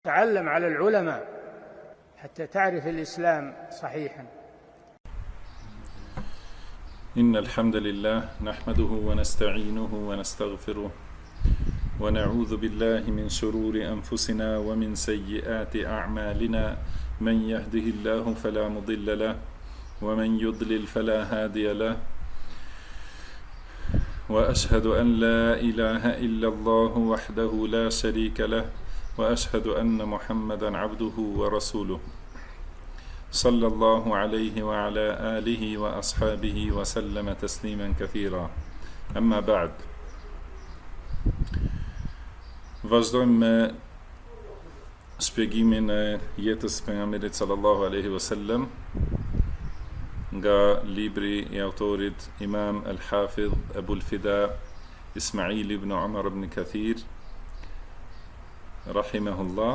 تعلم على العلماء حتى تعرف الإسلام صحيحا. إن الحمد لله نحمده ونستعينه ونستغفره ونعوذ بالله من شرور أنفسنا ومن سيئات أعمالنا من يهده الله فلا مضل له ومن يضلل فلا هادي له وأشهد أن لا إله إلا الله وحده لا شريك له وأشهد أن محمدا عبده ورسوله صلى الله عليه وعلى آله وأصحابه وسلم تسليما كثيرا. أما بعد. Vazhdojmë me shpjegimin e jetës së pejgamberit sallallahu alaihi wasallam nga libri I autorit Imam al-Hafidh Abu al-Fida Ismail ibn Umar ibn Kathir rahimahullah.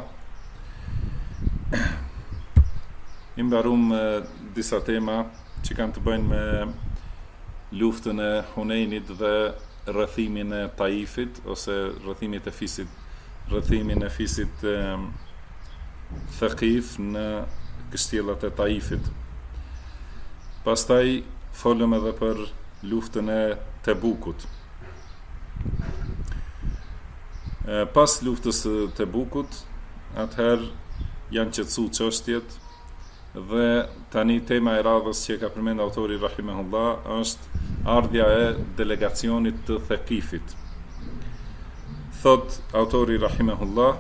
I mbarum disa tema që kanë të bëjnë me luftën e Hunenit dhe rrethimin e Taifit ose rrethimin e fisit Thaqif në kështjellat e Taifit. Pastaj folëm edhe për luftën e Tebukut. Pas luftës së Tebukut, atëherë janë qetësu çështjet dhe tani tema e radhës që ka përmend autori rahimahullah është ardhja e delegacionit të Thaqifit. Thot autori rahimahullah,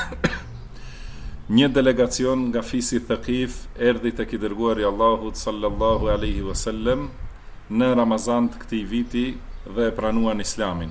një delegacion nga fisi Thaqif erdhi tek I dërguari I Allahut sallallahu alaihi wasallam në Ramazan të këtij viti dhe e pranuan Islamin.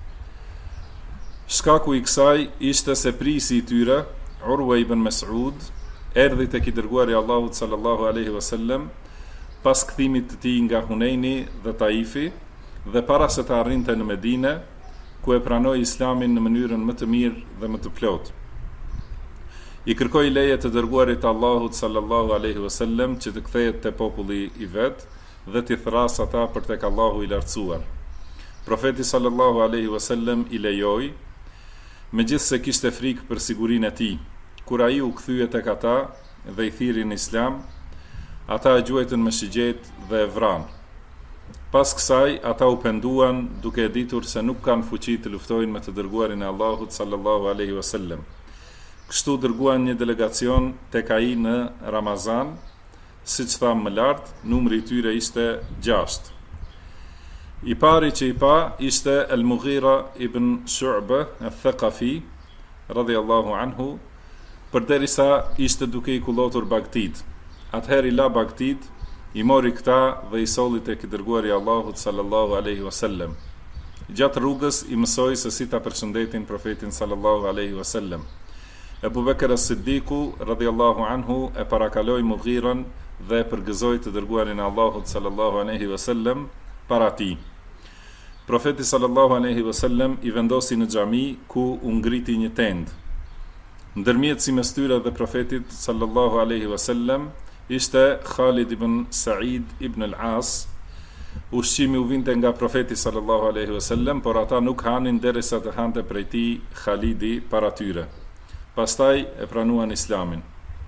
Shkaku I kësaj ishte se prisi I tyre, Urwa ibn Mas'ud, erdhi tek I dërguari I Allahut sallallahu alaihi wasallam pas kthimit të tij nga Huneni dhe Taifi dhe para se të arrinte në Medinë, ku e pranoi Islamin në mënyrën më të mirë dhe më të plotë. I kërkoi leje të dërguarit të Allahut sallallahu alaihi wasallam që të kthehet te populli I vet dhe t'i thras ata për tek Allahu I lartësuar. Profeti sallallahu alaihi wasallam I lejoi, megjithse kishte frikë për sigurinë e tij. Kur ai u kthye tek ata dhe I thirin Islam, ata e gjuajtën me shigjet dhe e vranë. Pas kësaj, ata u penduan duke e ditur se nuk kanë fuqi të luftojnë me të dërguarin e Allahut sallallahu alaihi wasallam. Kështu dërguan një delegacion tek ai në Ramazan, siç thamë më lart, numri I tyre ishte 6. I pari që I pa ishte Al-Mughira ibn Shu'ba al-Thaqafi radhiyallahu anhu, përderisa ishte duke I kullotur Bagtit. Atëherë I la Bagtit, I mori këta dhe I solli tek I dërguari I Allahut sallallahu alaihi wasallam. Gjatë rrugës I mësoi se si ta përshëndetin profetin sallallahu alaihi wasallam. Abu Bekr as-Siddiku radhiyallahu anhu e parakaloi Mughiran dhe e përgëzoi të dërguarin e Allahut sallallahu alaihi wasallam para tij. Profeti sallallahu alaihi wasallam I vendosi në xhami ku u ngriti një tend. Ndërmjet si mes tyre dhe profetit sallallahu alaihi wasallam ishte Khalid ibn Sa'id ibn al-As. Ushqimi u vinte nga profeti sallallahu alaihi wasallam, por ata nuk hanin derisa të hante prej tij Khalidi para tyre. Pastaj e pranuan Islamin.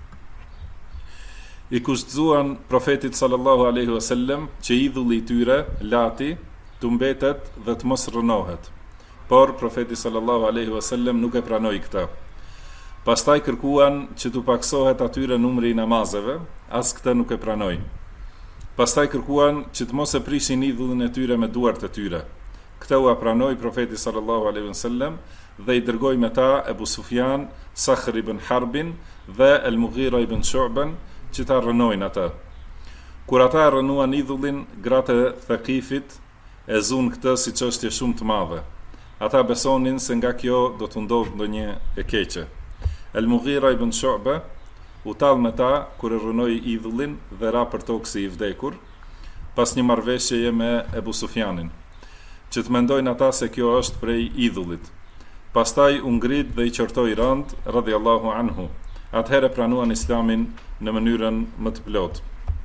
I kushtzuan profetit sallallahu alaihi wasallam që idhulli I tyre, lati, të mbetet dhe të mos rënohet. Por profeti sallallahu alaihi wasallam nuk e pranoi këtë. Pastaj kërkuan që të paksohet atyre numri I namazeve, as këtë nuk e pranoi. Pastaj kërkuan që të mos e prishin idhullin e tyre me duart e tyre. Këtë u pranoi profeti sallallahu alaihi wasallam dhe I dërgoi me ta Ebu Sufjan, Sakhr ibn Harbin dhe Al-Mughira ibn Shu'ban që ta rënojnë ata. Kur ata rënuan idhullin, gratë e Thaqifit e zun këtë si çështje shumë të madhe. Ata besonin se nga kjo do të ndodhë ndonjë e keqe. Al-Mughira ibn Shu'ba u tall me ta kur e rënoi idhullin dhe ra për tokë si I vdekur, pas një marrëveshjeje me Ebu Sufjanin, që të mendojnë ata se kjo është prej idhullit. Pastaj u ngrit dhe I qortoi rënd radhiyallahu anhu. Atëherë pranuan Islamin në mënyrën më të plotë.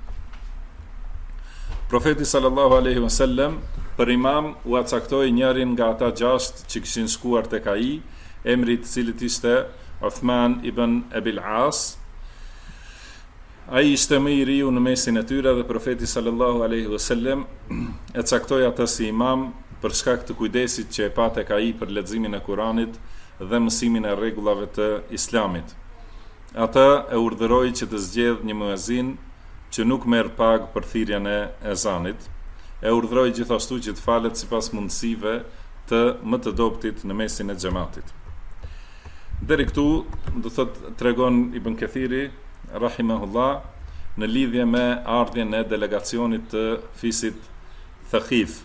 Profeti sallallahu alaihi wasallam për imam u caktoi njërin nga ata 6 që kishin shkuar tek ai, emri I cilit ishte Uthman ibn Abil As. Ai ishte më i riu në mesin e tyre dhe profeti sallallahu alaihi wasallam e caktoi atë si imam për shkak të kujdesit që e pat tek ai për leximin e Kuranit dhe mësimin e rregullave të Islamit. Ata e urdhëroi që të zgjedh një muezin që nuk merr pagë për thirrjen e ezanit. E urdhëroi gjithashtu që të falet sipas mundësive të më të dobtit në mesin e xhamatit. Deri këtu, do thot tregon Ibn Kathiri rahimahullah në lidhje me ardhjen e delegacionit të fisit Thaqif.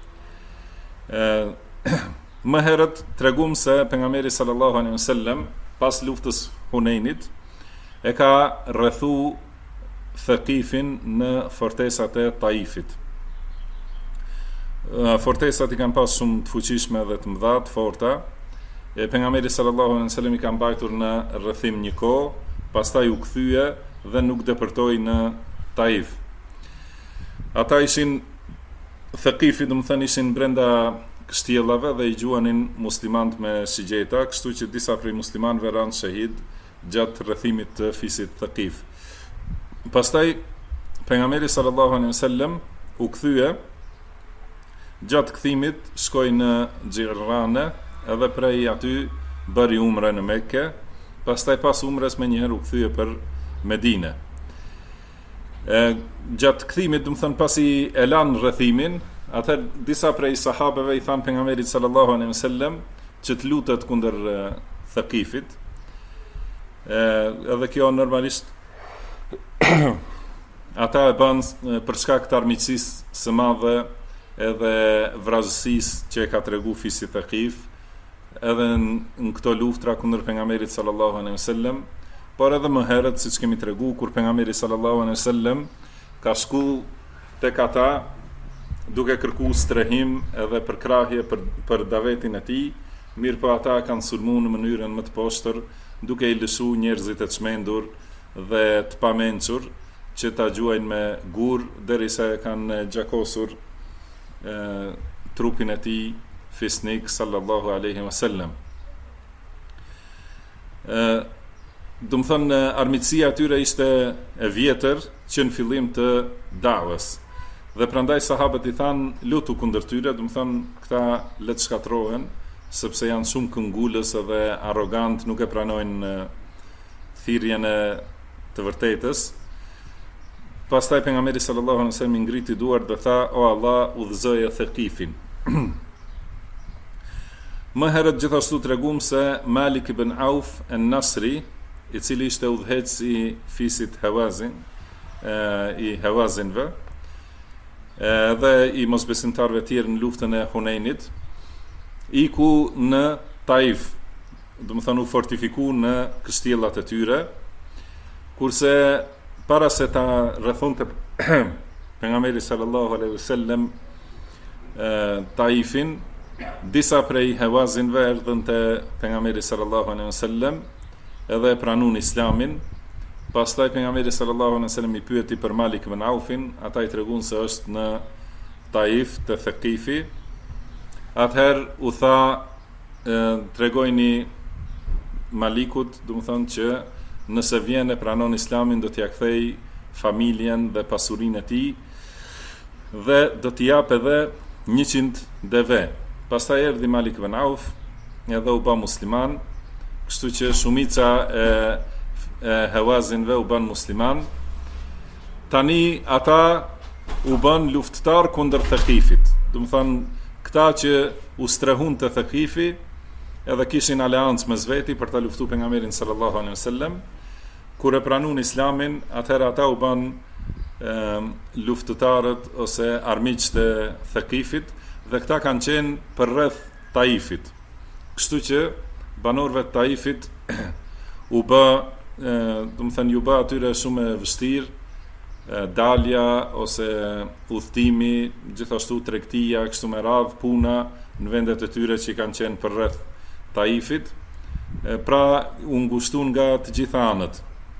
Më herët tregum se pejgamberi sallallahu alaihi wasallam pas luftës Hunenit e ka rrethu Thaqifin në fortesat e Taifit. Fortesat i kanë pas shumë të fuqishme dhe të mëdha, të forta. Pejgamberi sallallahu alaihi wasallam i ka mbajtur në rrethim një kohë, pastaj u kthye dhe nuk depërtoi në Taif. Ata ishin Thaqifi, do të thënë ishin brenda kështjellave dhe i gjuanin muslimanët me shigjeta, kështu që disa prej muslimanëve ranë shahid gjatë rrethimit të fisit Thaqif. Pastaj pejgamberi sallallahu alaihi wasallam u kthye. Gjatë kthimit shkoi në Xhirrane edhe prej aty bëri umre në Mekke, pastaj pas umres më njëherë u kthye për Medinë. Gjatë kthimit, do të thënë pasi e lan rrethimin, atë disa prej sahabeve i thanë pejgamberit sallallahu alaihi wasallam që të lutet kundër Thaqifit. Edhe kjo normalisht ata e bën për shkak të armiqësisë së madhe edhe vrazësisë që e ka tregu fisi Thaqif edhe në këto luftra kundër pejgamberit sallallahu alaihi wasallam, por edhe më herët siç kemi tregu kur pejgamberi sallallahu alaihi wasallam ka shku tek ata duke kërkuar strehim edhe përkrahje për davetin e tij, mirë po ata kanë sulmuar në mënyrën më të poshtër duke i lëshuar njerëzit e çmendur dhe të pamençur që ta gjuajnë me gur derisa e kanë gjakosur trupin e tij fisnik sallallahu alaihi wasallam. Do të thënë armiqësia e tyre ishte e vjetër që në fillim të davës. Dhe prandaj sahabët i thanë lutu kundër tyre, do të thënë këta le të shkatrohen sepse janë shumë këngulës edhe arrogant, nuk e pranojnë thirrjen e të vërtetës. Pastaj pejgamberi sallallahu alaihi wasallam ngriti duart dhe tha: "O Allah, udhëzoje Thaqifin." Më herët gjithashtu tregum se Malik ibn Auf an-Nasri, i cili ishte udhëheqës i fisit Hawazin, i Hawazinve, dhe i mosbesimtarëve tjerë në luftën e Hunenit, iku në Taif, do të thënë u fortifiku në kështjellat e tyre, kurse para se ta rrethonte pejgamberi sallallahu alaihi wasallam Taifin, disa prej Hawazinve erdhën te pejgamberi sallallahu alaihi wasallam edhe pranun Islamin. Pastaj pejgamberi sallallahu alaihi wasallam i pyeti për Malik ibn Aufin, ata i treguan se është në Taif te Thaqifi. Atëherë u tha tregojni Malikut, do të thonë që nëse vjen e pranon Islamin do t'ia kthej familjen dhe pasurinë e tij dhe do t'i jap edhe 100 deve. Pastaj erdhi Malik ibn Auf edhe u bë musliman, kështu që shumica e Hawazinve u bën musliman. Tani ata u bën luftëtar kundër Thaqifit. Do të thonë këta që u strehun të Thaqifi edhe kishin aleancë me zveti për ta luftuar pejgamberin sallallahu alaihi wasallam. Kur e pranun Islamin, atëherë ata u bën luftëtarët ose armiqtë e Thaqifit dhe këta kanë qenë për rreth Taifit. Kështu që banorëve të Taifit u bë, do të thënë ju bë atyre shumë e vështirë dalja ose udhtimi, gjithashtu tregtia, kështu me radh puna në vendet e tyre që kanë qenë për rreth Taifit, pra u ngushtuan nga të gjitha anët.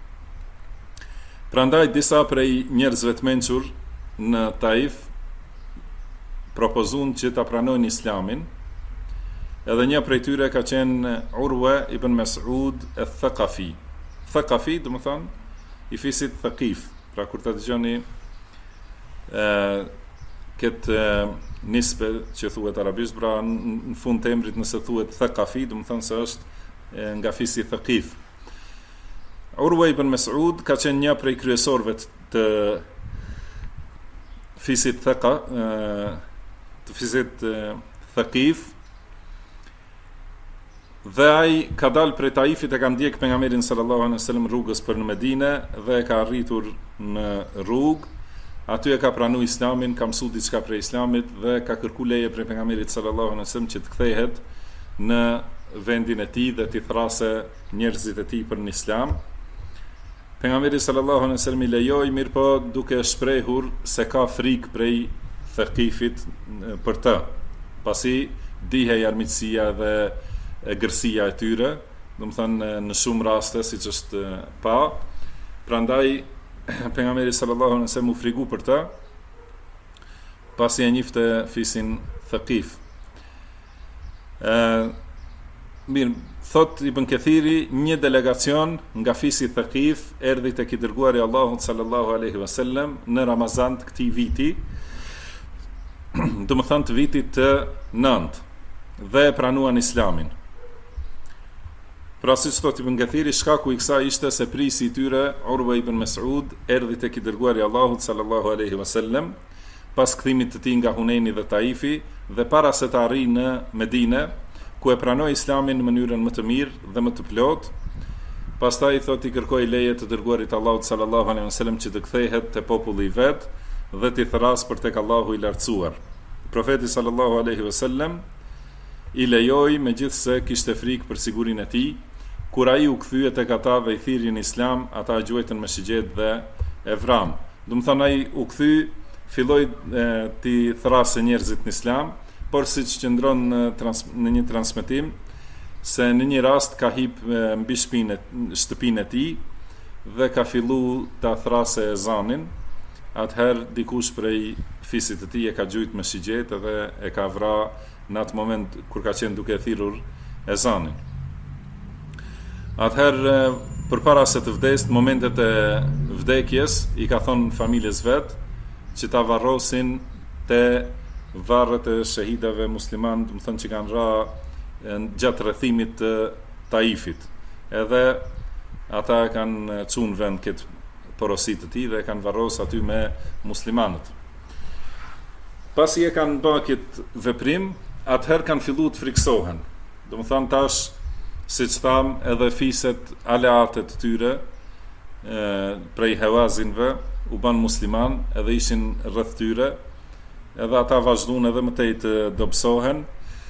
Prandaj disa prej njerëzve të mençur në Taif propozuan që ta pranojnë Islamin Edhe një prej tyre ka qenë Urwa ibn Mas'ud al-Thaqafi. Thaqafi, do të thonë i fisit Thaqif. Pra kur ta dëgjoni këtë nisbe që thuhet arabisht, pra në fund të emrit nëse thuhet Thaqafi, do të thonë se është nga fisi Thaqif. Urwa ibn Mas'ud ka qenë një prej kryesorëve të fisit Thaqif, dhe ai ka dalë prej Taifit e ka ndjek pejgamberin sallallahu alaihi wasallam rrugës për në Medinë dhe e ka arritur në rrugë. Aty e ka pranuar Islamin, ka mësuar diçka prej Islamit dhe ka kërkuar leje prej pejgamberit sallallahu alaihi wasallam që të kthehet në vendin e tij dhe të thrasë njerëzit e tij për në Islam. Pejgamberi sallallahu alaihi wasallam i lejoi, mirë po duke shprehur se ka frikë prej Thaqifit për të, pasi dihej armiqësia dhe gërsia e tyre, do të thënë në shumë raste siç është pa. Prandaj pejgamberi sallallahu alaihi wasallam u frigu për të, pasi e njifte fisin Thaqif. Mirë, thot Ibn Kathiri, një delegacion nga fisi Thaqif erdhi tek i dërguari i Allahut sallallahu alaihi wasallam në Ramazan të këtij viti, do të thënë të vitit të 9, dhe pranuan Islamin. Pra siç thot Ibn Kathiri, shkaku i kësaj ishte se prisi i tyre, Urwa ibn Mas'ud, erdhi tek i dërguari i Allahut sallallahu alaihi wasallam pas kthimit të tij nga Huneni dhe Taifi dhe para se të arrijë në Medinë, ku e pranoi Islamin në mënyrën më të mirë dhe më të plotë. Pastaj thot i kërkoi leje të dërguarit Allahut sallallahu alaihi wasallam që të kthehet te populli i vet dhe të thras për tek Allahu i lartësuar. Profeti sallallahu alaihi wasallam i lejoi, megjithse kishte frikë për sigurinë e tij. Kur ai u kthye tek ata dhe i thirrjen Islam, ata e gjuajtën me shigjet dhe e vram. Do të thonë ai u kthy, filloi të thrasë njerëzit në Islam, por siç qëndron në një transmetim se në një rast ka hip mbi shtëpinë e tij dhe ka filluar ta thrasë ezanin. Atëherë dikush prej fisit të tij e ka gjujt me shigjet dhe e ka vrarë në atë moment kur ka qenë duke thirrur ezanin. Atëherë, përpara se të vdesë, në momentet e vdekjes, i ka thonë familjes vet që ta varrosin te varret e shahidave musliman, do të thonë që kanë ra gjatë rrethimit të Taifit. Edhe ata kanë çunë vend këtë porosit të tij dhe kanë varrosur aty me muslimanët. Pasi e kanë bërë këtë veprim, atëherë kanë filluar të friksohen. Do të thonë tash, siç tham, edhe fiset aleatet të tyre prej Hawazinve u bën musliman, edhe ishin rreth tyre, edhe ata vazhduan edhe më tej të dobësohen.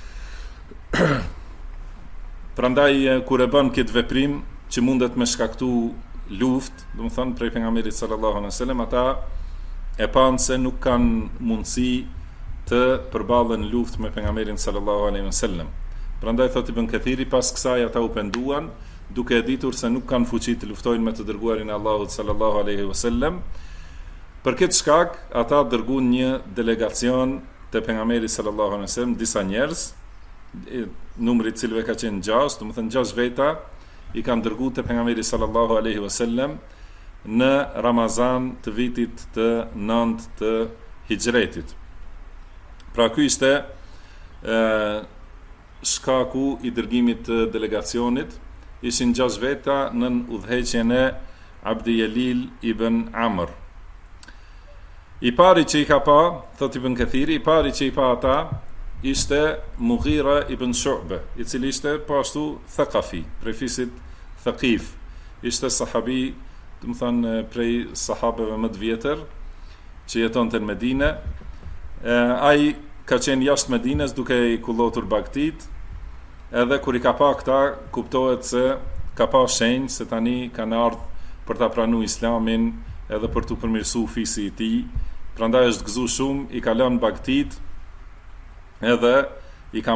Prandaj kur e bën këtë veprim që mundet me shkaktu luftë, do të thonë prej pejgamberit sallallahu alaihi wasallam, ata e panë se nuk kanë mundësi të përballen luftë me pejgamberin sallallahu alaihi wasallam. Prandaj thot Ibn Kathiri, pas kësaj ata u penduan, duke e ditur se nuk kanë fuqi të luftojnë me të dërguarin e Allahut sallallahu alaihi wasallam. Për këtë shkak, ata dërguan një delegacion te pejgamberi sallallahu alaihi wasallam, disa njerëz, numri i cilëve ka qenë 6, do të thënë 6 veta, i kanë dërguar te pejgamberi sallallahu alaihi wasallam në Ramazan të vitit të 9 të Hijretit. Pra ky ishte shkaku i dërgimit të delegacionit. Ishin 6 veta në udhëheqjen e Abdi Jalil ibn Amr. I pari që i ka pa, thot Ibn Kathiri, i pari që i pa ata ishte Mughira ibn Shu'be, i cili ishte po ashtu Thaqafi, prej fisit Thaqif. Ishte sahabi, do të thënë prej sahabeve më të vjetër që jetonte në Medinë. Ai ka qenë jashtë Medinës duke i kullotur bagtit, edhe kur i ka pa këta, kuptohet se ka pa shenjë se tani kanë ardhur për ta pranuar Islamin edhe për të përmirësuar fisi i tij. Prandaj është gëzuar shumë, i ka lënë bagtit, edhe i ka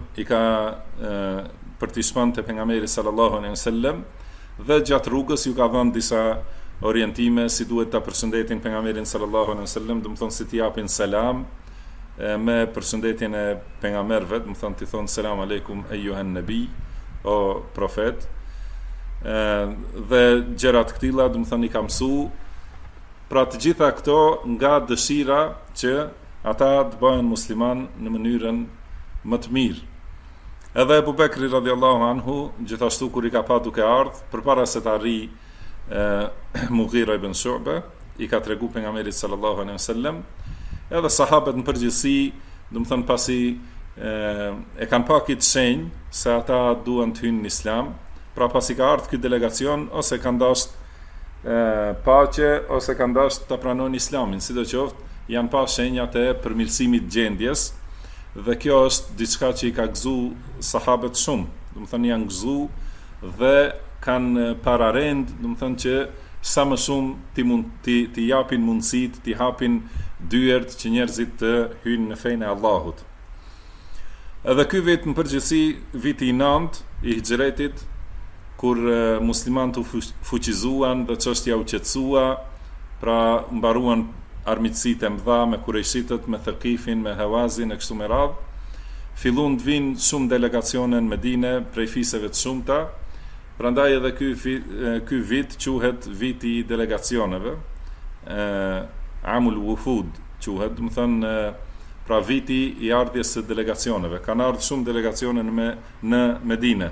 për t'i shpënë te pejgamberi sallallahu alaihi wasallam, dhe gjatë rrugës ju ka dhënë disa orientime si duhet ta përshëndetin pejgamberin sallallahu alaihi wasallam, do të thonë si t'i japin selam, me përshëndetjen e pejgamberëve, do të thonë ti thon selam aleikum eyyuhan nabi, o profet. Dhe gjërat këtilla, do të thonë i ka mësu, pra të gjitha këto nga dëshira që ata të bëhen musliman në mënyrën më të mirë. Edhe Ebu Bekri radhiyallahu anhu, gjithashtu kur i ka pa duke ardhur, përpara se të arrijë Mughira ibn Shu'ba, i ka tregu pejgamberit sallallahu alaihi wasallam, edhe sahabët në përgjithësi, do të thënë pasi e kanë pa këtë shenjë se ata duan të hyjnë në Islam, pra pasi ka ardhur ky delegacion, ose kanë dashur paqe, ose kanë dashur ta pranojnë Islamin, sidoqoftë janë pa shenjat e përmirësimit gjendjes, dhe kjo është diçka që i ka gëzu sahabët shumë, do të thënë janë gëzu dhe kanë pararend, do të thënë që sa më shumë ti japin mundësit, ti hapin dyert që njerëzit të hyjnë në fenë e Allahut. Edhe ky vit në përgjithësi viti i 9 i Hijretit, kur muslimanët u fuqizuan dhe çështja u qetësua, pra mbaruan armiqësitë e mëdha me Kurejshitët, me Thaqifin, me Hawazin e kështu me radhë, fillun të vinë shumë delegacione në Medine prej fiseve të shumta. Prandaj edhe ky vit quhet viti i delegacioneve, Amul Wufud quhet, do të thënë pra viti i ardhjes së delegacioneve. Kanë ardhur shumë delegacione në Medine.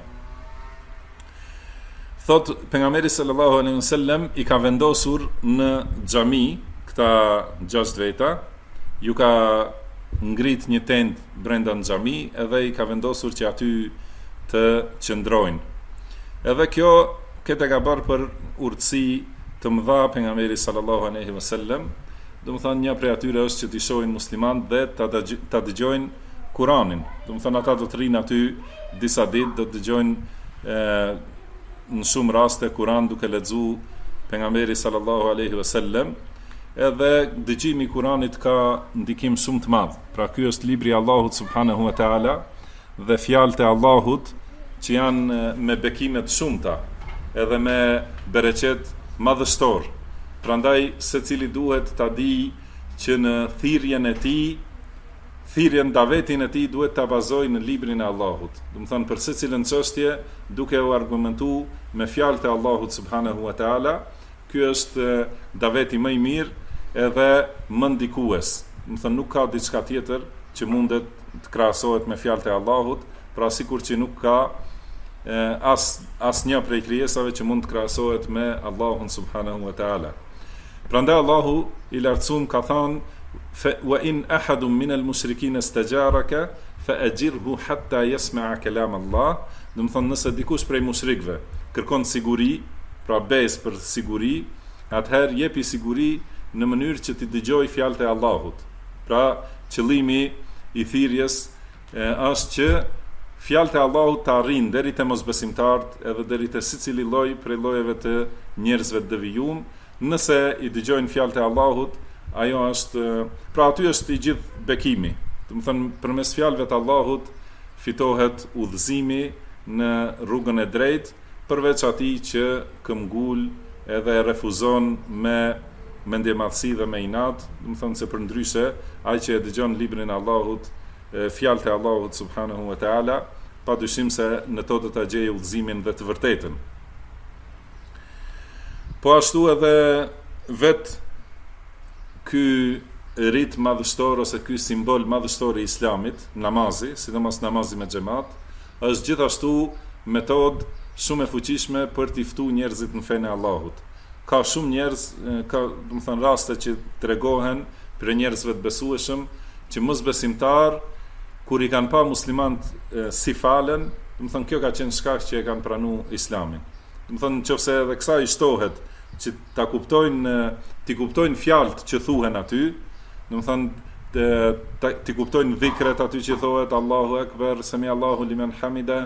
Thot pejgamberi sallallahu alaihi wasallam i ka vendosur në xhami këta 6 veta, ju ka ngrit një tent brenda në xhami, edhe i ka vendosur që aty të qëndrojnë. Edhe këtë ka bërë për urtësi të mëdha pejgamberi sallallahu alaihi wasallam. Do të thonë një prej atyre është që t'i shohin muslimanët dhe ta dëgjojnë Kur'anin. Do të thonë ata do të rinë aty disa ditë, do të dëgjojnë në shumë raste Kur'an duke lexuar pejgamberi sallallahu alaihi wasallam. Edhe dëgjimi i Kuranit ka ndikim shumë të madh. Pra ky është libri i Allahut subhanahu wa taala dhe fjalët e Allahut që janë me bekime të shumta, edhe me bereqet madhështor. Prandaj secili duhet ta di që në thirrjen e tij, thirrjen davetin e tij duhet ta bazojë në librin e Allahut. Do të thonë për secilën çështje duke u argumentuar me fjalët e Allahut subhanahu wa taala. Ky është daveti më i mirë edhe më ndikues. Do të thonë nuk ka diçka tjetër që mundet të krahasohet me fjalët e Allahut, pra sikur që nuk ka asnjë prej krijesave që mund të krahasohet me Allahun subhanahu wa taala. Prandaj Allahu i lartësuar ka thënë wa in ahadun min al-mushrikeen istajaraka fa ajirhu hatta yasma'a kalam Allah. Do të thonë nëse dikush prej mushrikëve kërkon siguri, pra besë për siguri, atëherë jepi siguri në mënyrë që t'i dëgjoj fjalët e Allahut. Pra, qëllimi i thirrjes është që fjalët e Allahut të arrijnë deri te mosbesimtarët, edhe deri te sicili lloj prej llojeve të njerëzve të devijuar. Nëse i dëgjojnë fjalët e Allahut, ajo është, pra aty është i gjithë bekimi. Do të thonë përmes fjalëve të Allahut fitohet udhëzimi në rrugën e drejtë, përveç atij që këmbgul edhe refuzon me mendjemadhësi dhe me inat. Do të thonë se përndryshe ai që e dëgjon librin e Allahut, fjalët e Allahut subhanahu wa taala, padyshim se në to do ta gjejë udhëzimin dhe të vërtetën. Po ashtu edhe vet ky rit madhështor ose ky simbol madhështor i Islamit, namazi, sidomos namazi me xhamat, është gjithashtu metodë shumë e fuqishme për t'i ftuar njerëzit në fenë e Allahut. Ka shumë njerëz, ka, do të thënë, raste që tregohen për njerëzve të besueshëm që mosbesimtar kur i kanë pa muslimanët si falen, do të thënë kjo ka qenë shkak që e kanë pranuar Islamin. Do të thënë nëse edhe kësaj i shtohet që ti kuptojnë fjalët që thuhen aty, do të thënë ti kuptojnë dhikret aty që thuhet Allahu Akbar, Sami Allahu liman hamida,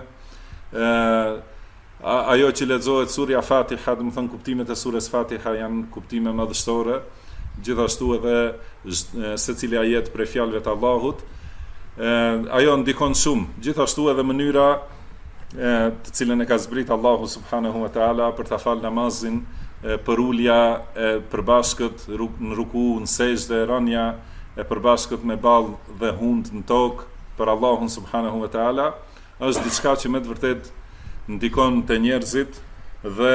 ajo që lexohet surja Fatiha, do të thënë kuptimet e surës Fatiha janë kuptime madhështore, gjithashtu edhe secili ajet për fjalëve të Allahut, ajo ndikon shumë, gjithashtu edhe mënyra të cilën e ka zbrit Allahu subhanahu wa taala për ta fal namazin, për ulja e përbashkët në ruku, në sejdë, rënia e përbashkët me ballë dhe hund në tokë për Allahun subhanahu wa taala, është diçka që me të vërtet ndikon te njerëzit dhe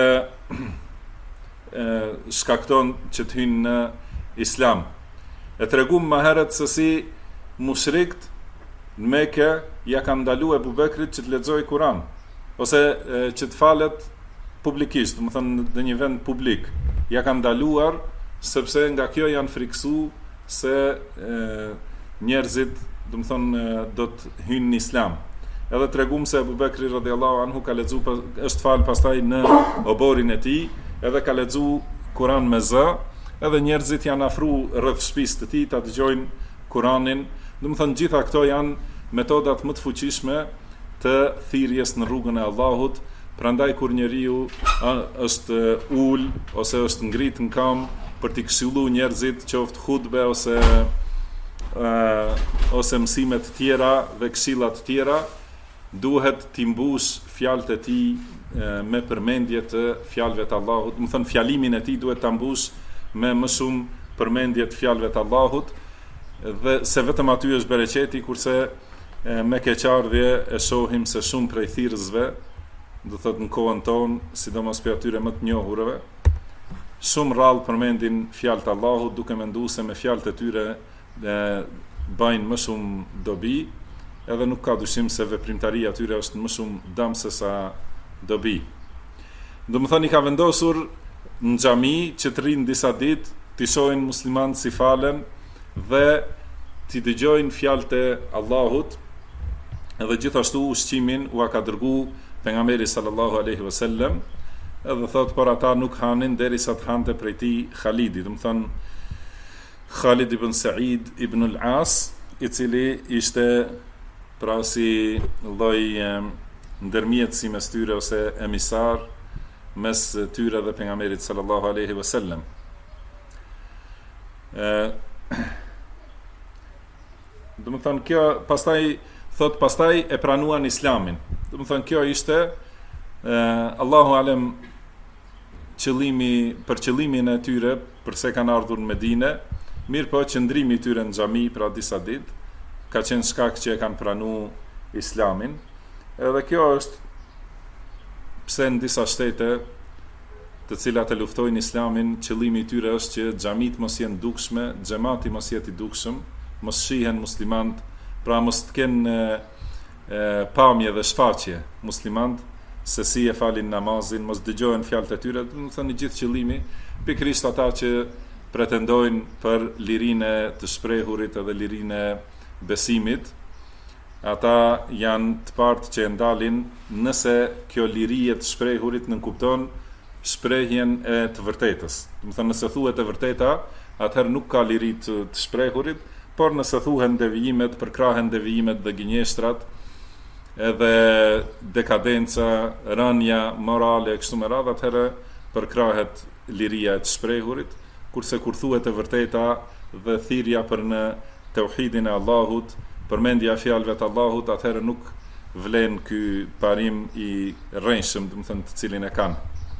shkakton që të hyjnë në Islam. E tregum më herët se si mushrikt në Mekë ja kanë ndaluar Abu Bekrit që të lexojë Kur'an ose që të falet publikisht, do të thonë në një vend publik. Ja kanë ndaluar sepse nga kjo janë friksu se njerëzit, do të thonë, do të hyjnë në Islam. Edhe tregum se Abu Bekri radhiyallahu anhu ka lexu, është fal pastaj në oborin e tij, edhe ka lexu Kur'an me zë, edhe njerëzit janë afruar rreth shtëpisë të tij ta dëgjojnë Kur'anin. Do të thonë gjitha këto janë metodat më të fuqishme të thirrjes në rrugën e Allahut. Prandaj kur njeriu është ul ose është ngrit në kam për t'i këshilluar njerëzit, qoftë hutbe ose mësime të tjera dhe këshilla të tjera, duhet t'i mbush fjalët e tij me përmendje të fjalëve të Allahut. Do të thonë fjalimin e tij duhet ta mbush me më shumë përmendje të fjalëve të Allahut, dhe se vetëm aty është bereqeti, kurse me keqardhje e shohim se shumë prej thirrësve, do thotë në kohën tonë, sidomos për atyre më të njohurve, shumë rrallë përmendin fjalët e Allahut, duke menduar se me fjalët e tyre bajnë më shumë dobi, edhe nuk ka dyshim se veprimtaria e tyre është më shumë dëm se sa dobi. Do të thonë i ka vendosur në xhami që të rinë disa ditë, të shohin muslimanë si falen dhe të dëgjojnë fjalët e Allahut, edhe gjithashtu ushqimin u ka dërguar pejgamberi sallallahu alaihi wasallam, edhe thot por ata nuk hanin derisa të hante prej tij Khalidi, do të thonë Khalid ibn Sa'id ibn al-As, i cili ishte pra si lloj ndërmjetësi mes tyre ose emisar mes tyre dhe pejgamberit sallallahu alaihi wasallam. Do të thonë kjo pastaj e pranuan Islamin. Do të thonë kjo ishte Allahu alem për qëllimin e tyre përse kanë ardhur në Medinë, mirë po qëndrimi i tyre në xhami pra disa ditë ka qenë shkak që e kanë pranuar Islamin. Edhe kjo është pse në disa shtete të cilat e luftojnë Islamin, qëllimi i tyre është që xhamit mos jenë dukshme, xhamati mos jetë i dukshëm, mos shihen muslimanët, pra mos të kenë pamje dhe shfaqje muslimanët se si e falin namazin, mos dëgjohen fjalët e tyre. Do të thonë gjithë qëllimi pikërisht ata që pretendojnë për lirinë e të shprehurit edhe lirinë e besimit, ata janë të partë që e ndalin nëse kjo liri e të shprehurit nënkupton shprehjen e të vërtetës. Do të thonë nëse thuhet e vërteta, atëherë nuk ka liri të shprehurit, por nëse thuhen devijimet, përkrahen devijimet dhe gënjeshtrat, edhe dekadenca, rënja morale kështu me radhë, atëherë përkrahet liria e të shprehurit, kurse kur thuhet e vërteta dhe thirrja për në tauhidin e Allahut, përmendja fjalëve të Allahut, atëherë nuk vlen ky parim i rrënjshëm, do të thënë të cilin e kanë.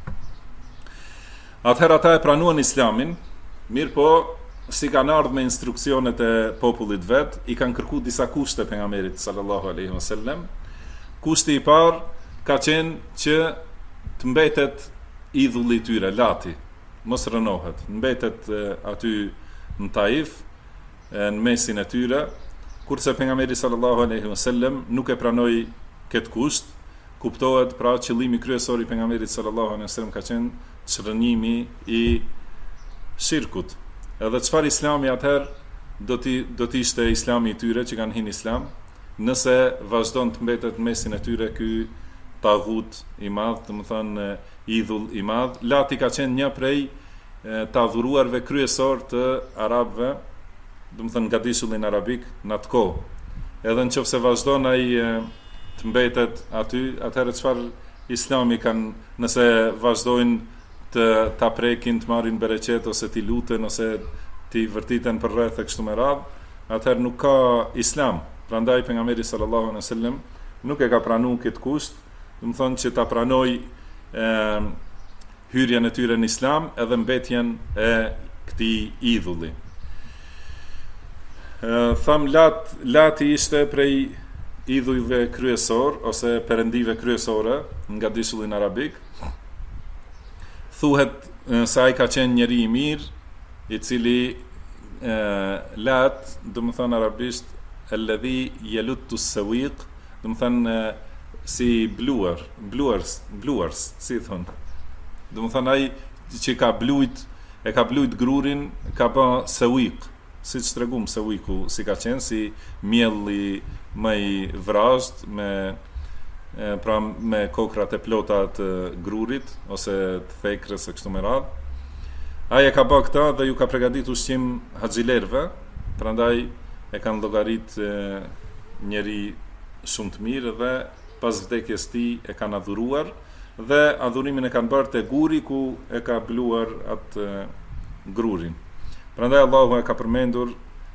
Atëherë ata e pranuan Islamin, mirë po si kanë ardhur me instruksionet e popullit vet, i kanë kërkuar disa kushte pejgamberit sallallahu alaihi wasallam. Kushti i parë ka qenë që të mbetet idhulli i tyre, Lati, mos rënohet, mbetet aty në Taif, në mesin e tyre, kurse pejgamberi sallallahu alaihi wasallam nuk e pranoi këtë kusht. Kuptohet pra qëllimi kryesor i pejgamberit sallallahu alaihi wasallam ka qenë çrënimi i shirkut. Edhe çfarë Islami atëherë do të ishte Islami i tyre që kanë hyrë Islam, nëse vazhdon të mbetet në mesin e tyre ky taghut i madh, do të thonë idhull i madh. Lati ka qenë një prej të adhuruarve kryesor të arabëve, do të thonë nga dishullin arabik në atë kohë. Edhe nëse vazhdon ai të mbetet aty, atëherë çfarë Islami kanë, nëse vazhdojnë ta prekin, të marrin bereqet ose t'i luten ose t'i vërtiten për rreth e kështu me radhë, atëherë nuk ka Islam. Prandaj pejgamberi sallallahu alaihi wasallam nuk e ka pranuar këtë kusht, do të thonë që ta pranoi hyrjen e tyre në Islam edhe mbetjen e këtij idhulli. Tham lati ishte prej idhujve kryesor ose perëndive kryesore nga dishulli arabik. Thuhet se ai ka qenë njeri i mirë, i cili lat, do të thonë arabisht alladhi yaluttu as-sawiq, do të thonë si bluars, si thon. Do të thonë ai që ka blujt grurin, ka bë sawiq, siç tregum sawiku si ka qenë, si mjelli më i vrazhd me kokrat e plota të grurit ose të thekrës e kështu me radhë. Ai e ka bë këtë dhe ju ka përgatitur ushqim haxhilerëve, prandaj e kanë llogarit njeri shumë të mirë dhe pas vdekjes tij e kanë adhuruar dhe adhurimin e kanë bërë te guri ku e ka bluar atë grurin. Prandaj Allahu e ka përmendur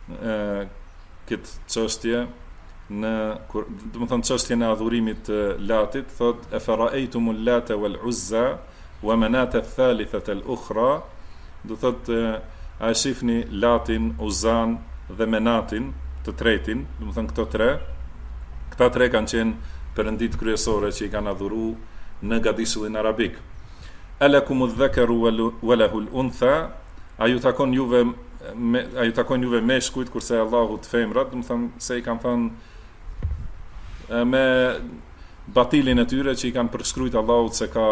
këtë çështje do të thonë çështjen e adhurimit të Latit, thot e fara'aytumul Lata wal Uzza wa Manata ath-thalithata al-ukhra, do thot a shifni Latin, Uzan dhe Menatin të tretin, do të thonë këta tre kanë qenë perëndit kryesore që i kanë adhuru në gadishullin arabik. Alakumudh dhakaru wa lahul untha, a ju takon juve meshkujt kurse Allahut femrat, do të thonë se i kanë thënë me batilin e tyre që i kanë përshkruajt Allahut se ka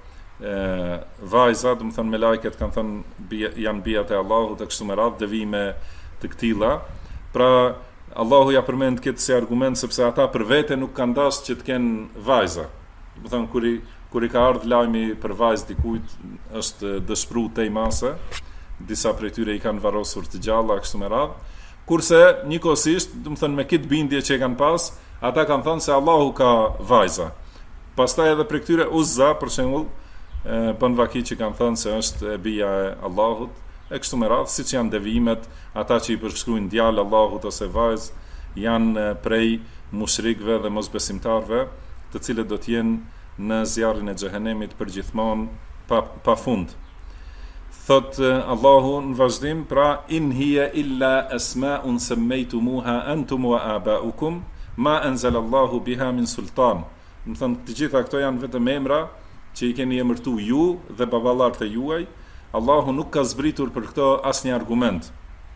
vajza, do të thonë me lajket kanë thënë janë bijat e Allahut e kështu me radhë, devime të këtilla. Pra Allahu ja përmend këtë si argument sepse ata për vete nuk kanë dashur që të kenë vajza. Do të thonë kur i ka ardhur lajmi për vajzë dikujt është dëshpëruar tej mase, disa prej tyre i kanë varrosur të gjalla kështu me radhë. Kurse njëkohësisht, do të thonë me këtë bindje që e kanë pas, ata kanë thënë se Allahu ka vajza. Pastaj edhe për këtyre Uzza, për shembull, bën vaki që kanë thënë se është e bija e Allahut, e kështu me radhë, siç janë devimet, ata që i përshkruajnë djalë Allahut ose vajzë, janë prej mushrikëve dhe mosbesimtarëve, të cilët do të jenë në zjarrin e xhehenemit përgjithmonë pa fund. Thot Allahu në vazhdim, pra in hiya illa asma'un sammaytumuha antum wa aba'ukum ma anzala Allahu biha min sultan. Do thënë të gjitha këto janë vetëm emra që i keni emërtuar ju dhe baballarët e juaj. Allahu nuk ka zbritur për këto asnjë argument.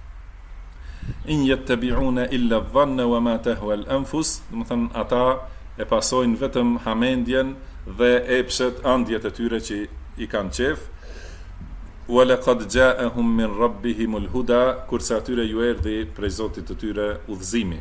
In yattabi'una illa dhanna wa ma tahwa al-anfus, do thënë ata e pasojnë vetëm hamendjen dhe epshet andjet e tyre që i kanë qef. Wa laqad ja'ahum min rabbihimul huda, kurse atyre ju erdhi prej Zotit të tyre udhëzimi.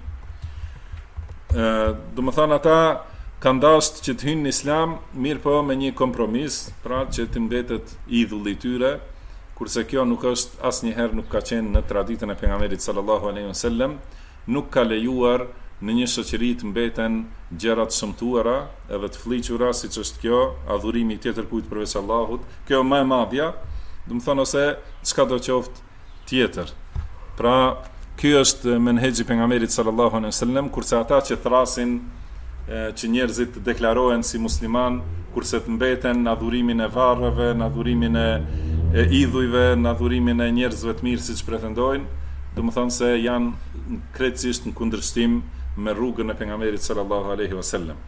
Do të thonë ata kanë dashur që të hyjnë në Islam, mirë po me një kompromis, pra që të mbetet idhulli i tyre, kurse kjo nuk është asnjëherë nuk ka qenë në traditën e pejgamberit sallallahu alaihi wasallam, nuk ka lejuar në një shoqëri të mbeten gjëra të shëmtuara edhe të fllihura siç është kjo, adhurimi tjetër kujt përveç Allahut, kjo më e madhja, do të thonë ose çka do qoftë tjetër. Pra, ky është menhexhi pejgamberit sallallahu alaihi wasallam, kurse ata që thrasin që njerëzit të deklarohen si musliman, kurse të mbeten në adhurimin e varreve, në adhurimin e idhujve, në adhurimin e njerëzve të mirë siç pretendojnë, do të thonë se janë krejtësisht në kundërshtim me rrugën e pejgamberit sallallahu alaihi wasallam.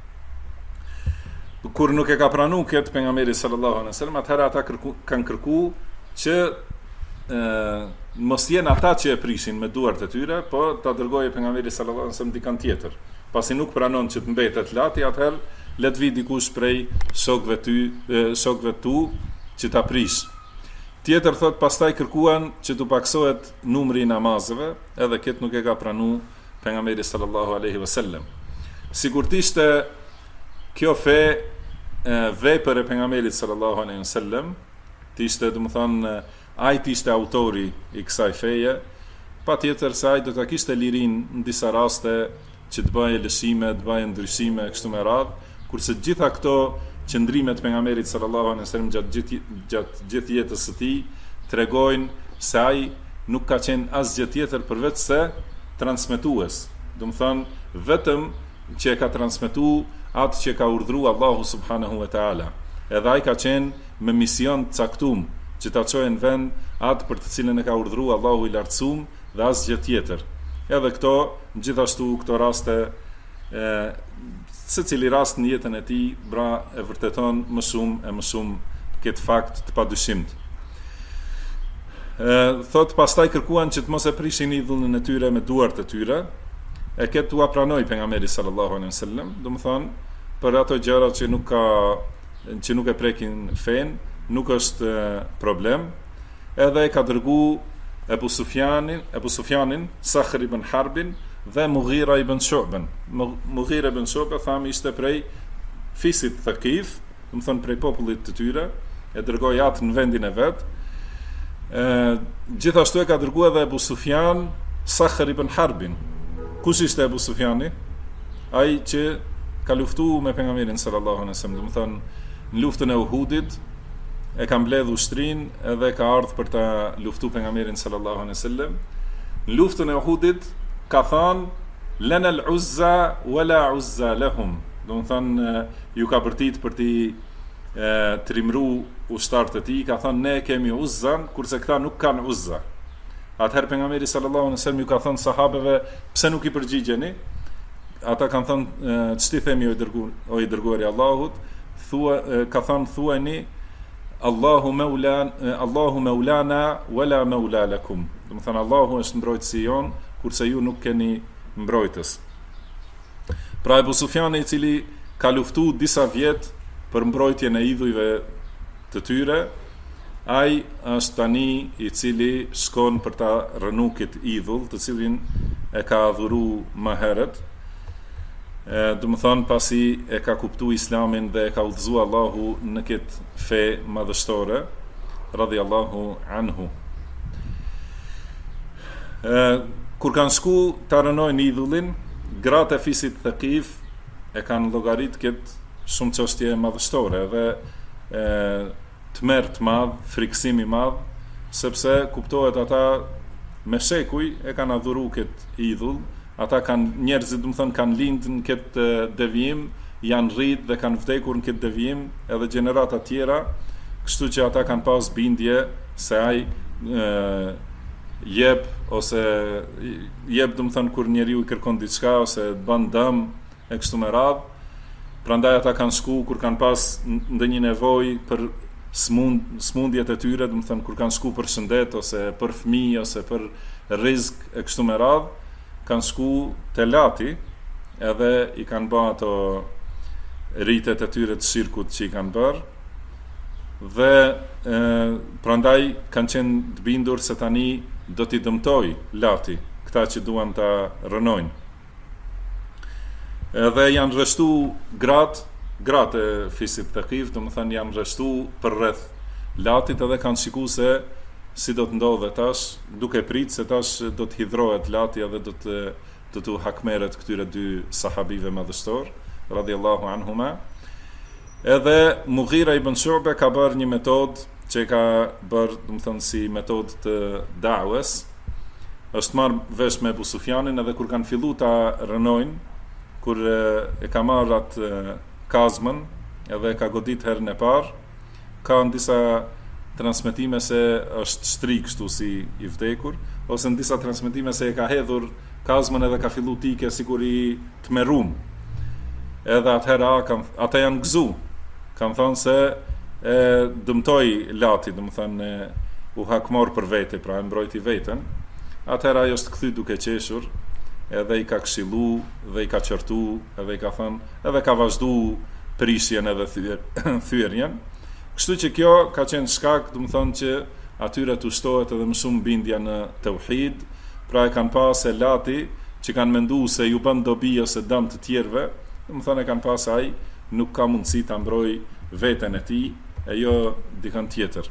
Kur nuk e ka pranuar këtë pejgamberi sallallahu alaihi wasallam, atëherë ata kanë kërkuar që mos jenë ata që e prishin me duart e tyre, po ta dërgojë pejgamberi sallallahu alaihi wasallam dikant tjetër. Pasi nuk pranon që të mbetet Lati, atëherë le të vi dikush prej shokëve tu që ta prish. Tjetër thot pastaj kërkuan që të paksohet numri i namazeve, edhe këtë nuk e ka pranuar pejgamberi sallallahu alaihi wasallam. Sigurt ishte kjo fe vepër e pejgamberit sallallahu alaihi wasallam, ishte, do të thonë, ai ishte autori i kësaj feje, patjetër se ai do ta kishte lirinë në disa raste që të bëjë lëshime, të bëjë ndryshime kështu me radhë, kurse gjitha këto qëndrimet pejgamberit sallallahu alaihi wasallam gjatë gjithë jetës së tij tregojnë se ai nuk ka qenë asgjë tjetër përveç se transmetues. Do të thonë vetëm që e ka transmetuar atë që ka urdhëruar Allahu subhanahu wa taala. Edhe ai ka qenë me mision të caktuar që ta çojë në vend atë për të cilën e ka urdhëruar Allahu i lartësuar dhe asgjë tjetër. Edhe këto, gjithashtu këto raste, se cili rast në jetën e tij e vërteton më shumë këtë fakt të padyshimit. Thot pastaj kërkuan që të mos e prishin idhullin e tyre me duart e tyre, e këtë ua pranoi pejgamberi sallallahu alaihi wasallam, domethënë për ato gjëra që nuk e prekin fen, nuk është problem. Edhe e ka dërgu Ebu Sufjanin, Sakhr ibn Harbin dhe Mughira ibn Shu'ban. Mughira ibn Shu'ban thamë ishte prej fisit Thaqif, domethënë prej popullit të tyre, e dërgoi atë në vendin e vet. Gjithashtu e ka dërguar edhe Ebu Sufjan Sakhr ibn Harbin. Kush ishte Ebu Sufjani? Ai që ka luftuar me pejgamberin sallallahu alaihi wasallam, domethënë në luftën e Uhudit e ka mbledh ushtrin edhe ka ardhur për ta luftuar pejgamberin sallallahu alaihi wasallam. Në luftën e Uhudit ka thënë lana al-uzza wala uzza lahum. Domethënë ju ka përtit për ti trimru ushtarët e tij, ka thënë ne kemi uzzan, kurse këta nuk kanë uzza. Atëherë pejgamberi sallallahu alaihi wasallam ju ka thënë sahabeve, pse nuk i përgjigjeni? Ata kanë thënë, ç'ti themi o i dërguari i Allahut? Ka thënë thuani Allahu maulana wala maula lakum. Domethënë Allahu është mbrojtësi jon, kurse ju nuk keni mbrojtës. Pra Ebu Sufjani, i cili ka luftuar disa vjet për mbrojtjen e idhujve të tyre, ai është tani i cili shkon për ta rënë këtë idhull, të cilin e ka adhuru më herët. Domethënë pasi e ka kuptuar Islamin dhe e ka udhëzuar Allahu në këtë fe madhështore, radhiyallahu anhu. Kur kanë shku ta rënojnë idhullin, gratë e fisit Thaqif e kanë llogarit këtë shumë çështje madhështore dhe tmerr të madh, frikësim i madh, sepse kuptohet ata me shekuj e kanë adhuru këtë idhull. Ata kanë njerëzit, domethënë kanë lindë në këtë devijim, janë rrit dhe kanë vdekur në këtë devijim, edhe gjenerata tjera, kështu që ata kanë pas bindje se ai jep domethënë kur njeriu i kërkon diçka ose bën dëm e kështu me radhë. Prandaj ata kanë shku kur kanë pas ndonjë nevojë për smundjet e tyre, domethënë kur kanë shku për shëndet ose për fëmijë ose për rrezik e kështu me radhë, kanë shku te lati edhe i kanë bërë ato rritet e tyre të shirkut që i kanë bërë dhe prandaj kanë qenë të bindur se tani do t'i dëmtoj lati këta që duan ta rënojnë. Edhe janë rreshtu gratë e fisit Thaqif, domethënë janë rreshtu për rreth latit edhe kanë shikuar se si do të ndodhe tash, duke prit se tash do të hidhrohet lati edhe do të hakmeret këtyre dy sahabive madhështor, radhiyallahu anhuma. Edhe Mughira ibn Shu'ba ka bërë një metodë që ka bërë, domethënë si metodë të da'wes, është marrë vesh me Ebu Sufjanin edhe kur kanë fillu ta rënojnë, kur e ka marrë atë kazmën edhe ka godit herën e parë, ka në disa transmetime se është shtri kështu si i vdekur, ose në disa transmetime se e ka hedhur kazmën edhe ka fillu tike sikur i tmerrum. Edhe atëhera ata janë gëzu, kanë thënë se e dëmtoi lati, domethënë u hakmor për vete, pra e mbrojti veten. Atëhera ajo është kthy duke qeshur, edhe i ka këshillu dhe i ka qërtu, edhe i ka thënë, edhe ka vazhdu prishjen edhe thyerjen. Kështu që kjo ka qenë shkak, domethënë që atyre të ushtohet edhe më shumë bindja në tauhid, pra e kanë pas e lati që kanë menduar se ju bën dobi ose dëm të tjerëve, domethënë e kanë pas ai nuk ka mundësi ta mbrojë veten e tij e jo dikën tjetër.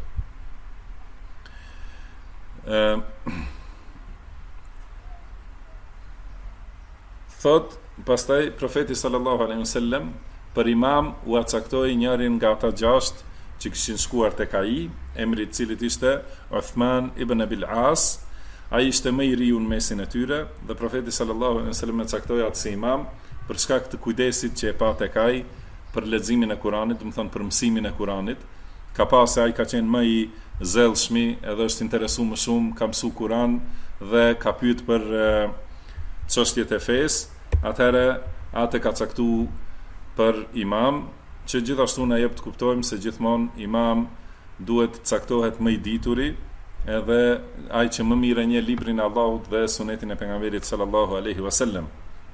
Thot, pastaj profeti sallallahu alaihi wasallam për imam u acaktoi njërin nga ata 6 që kishin shkuar tek ai, emri i cilit ishte Uthman ibn Abil As. Ai ishte më i riu në mesin e tyre dhe profeti sallallahu alaihi wasallam e caktoi atë si imam për shkak të kujdesit që e pa tek ai për leximin e Kuranit, domethënë për mësimin e Kuranit. Ka pasë ai ka qenë më i zellshëm edhe është interesuar më shumë, ka mësuar Kur'an dhe ka pyet për çështjet e fesë, atëherë atë ka caktuar për imam, që gjithashtu na jep të kuptojmë se gjithmonë imam duhet caktohet më i dituri, edhe ai që më mirë njeh librin e Allahut dhe sunetin e pejgamberit sallallahu alaihi wasallam.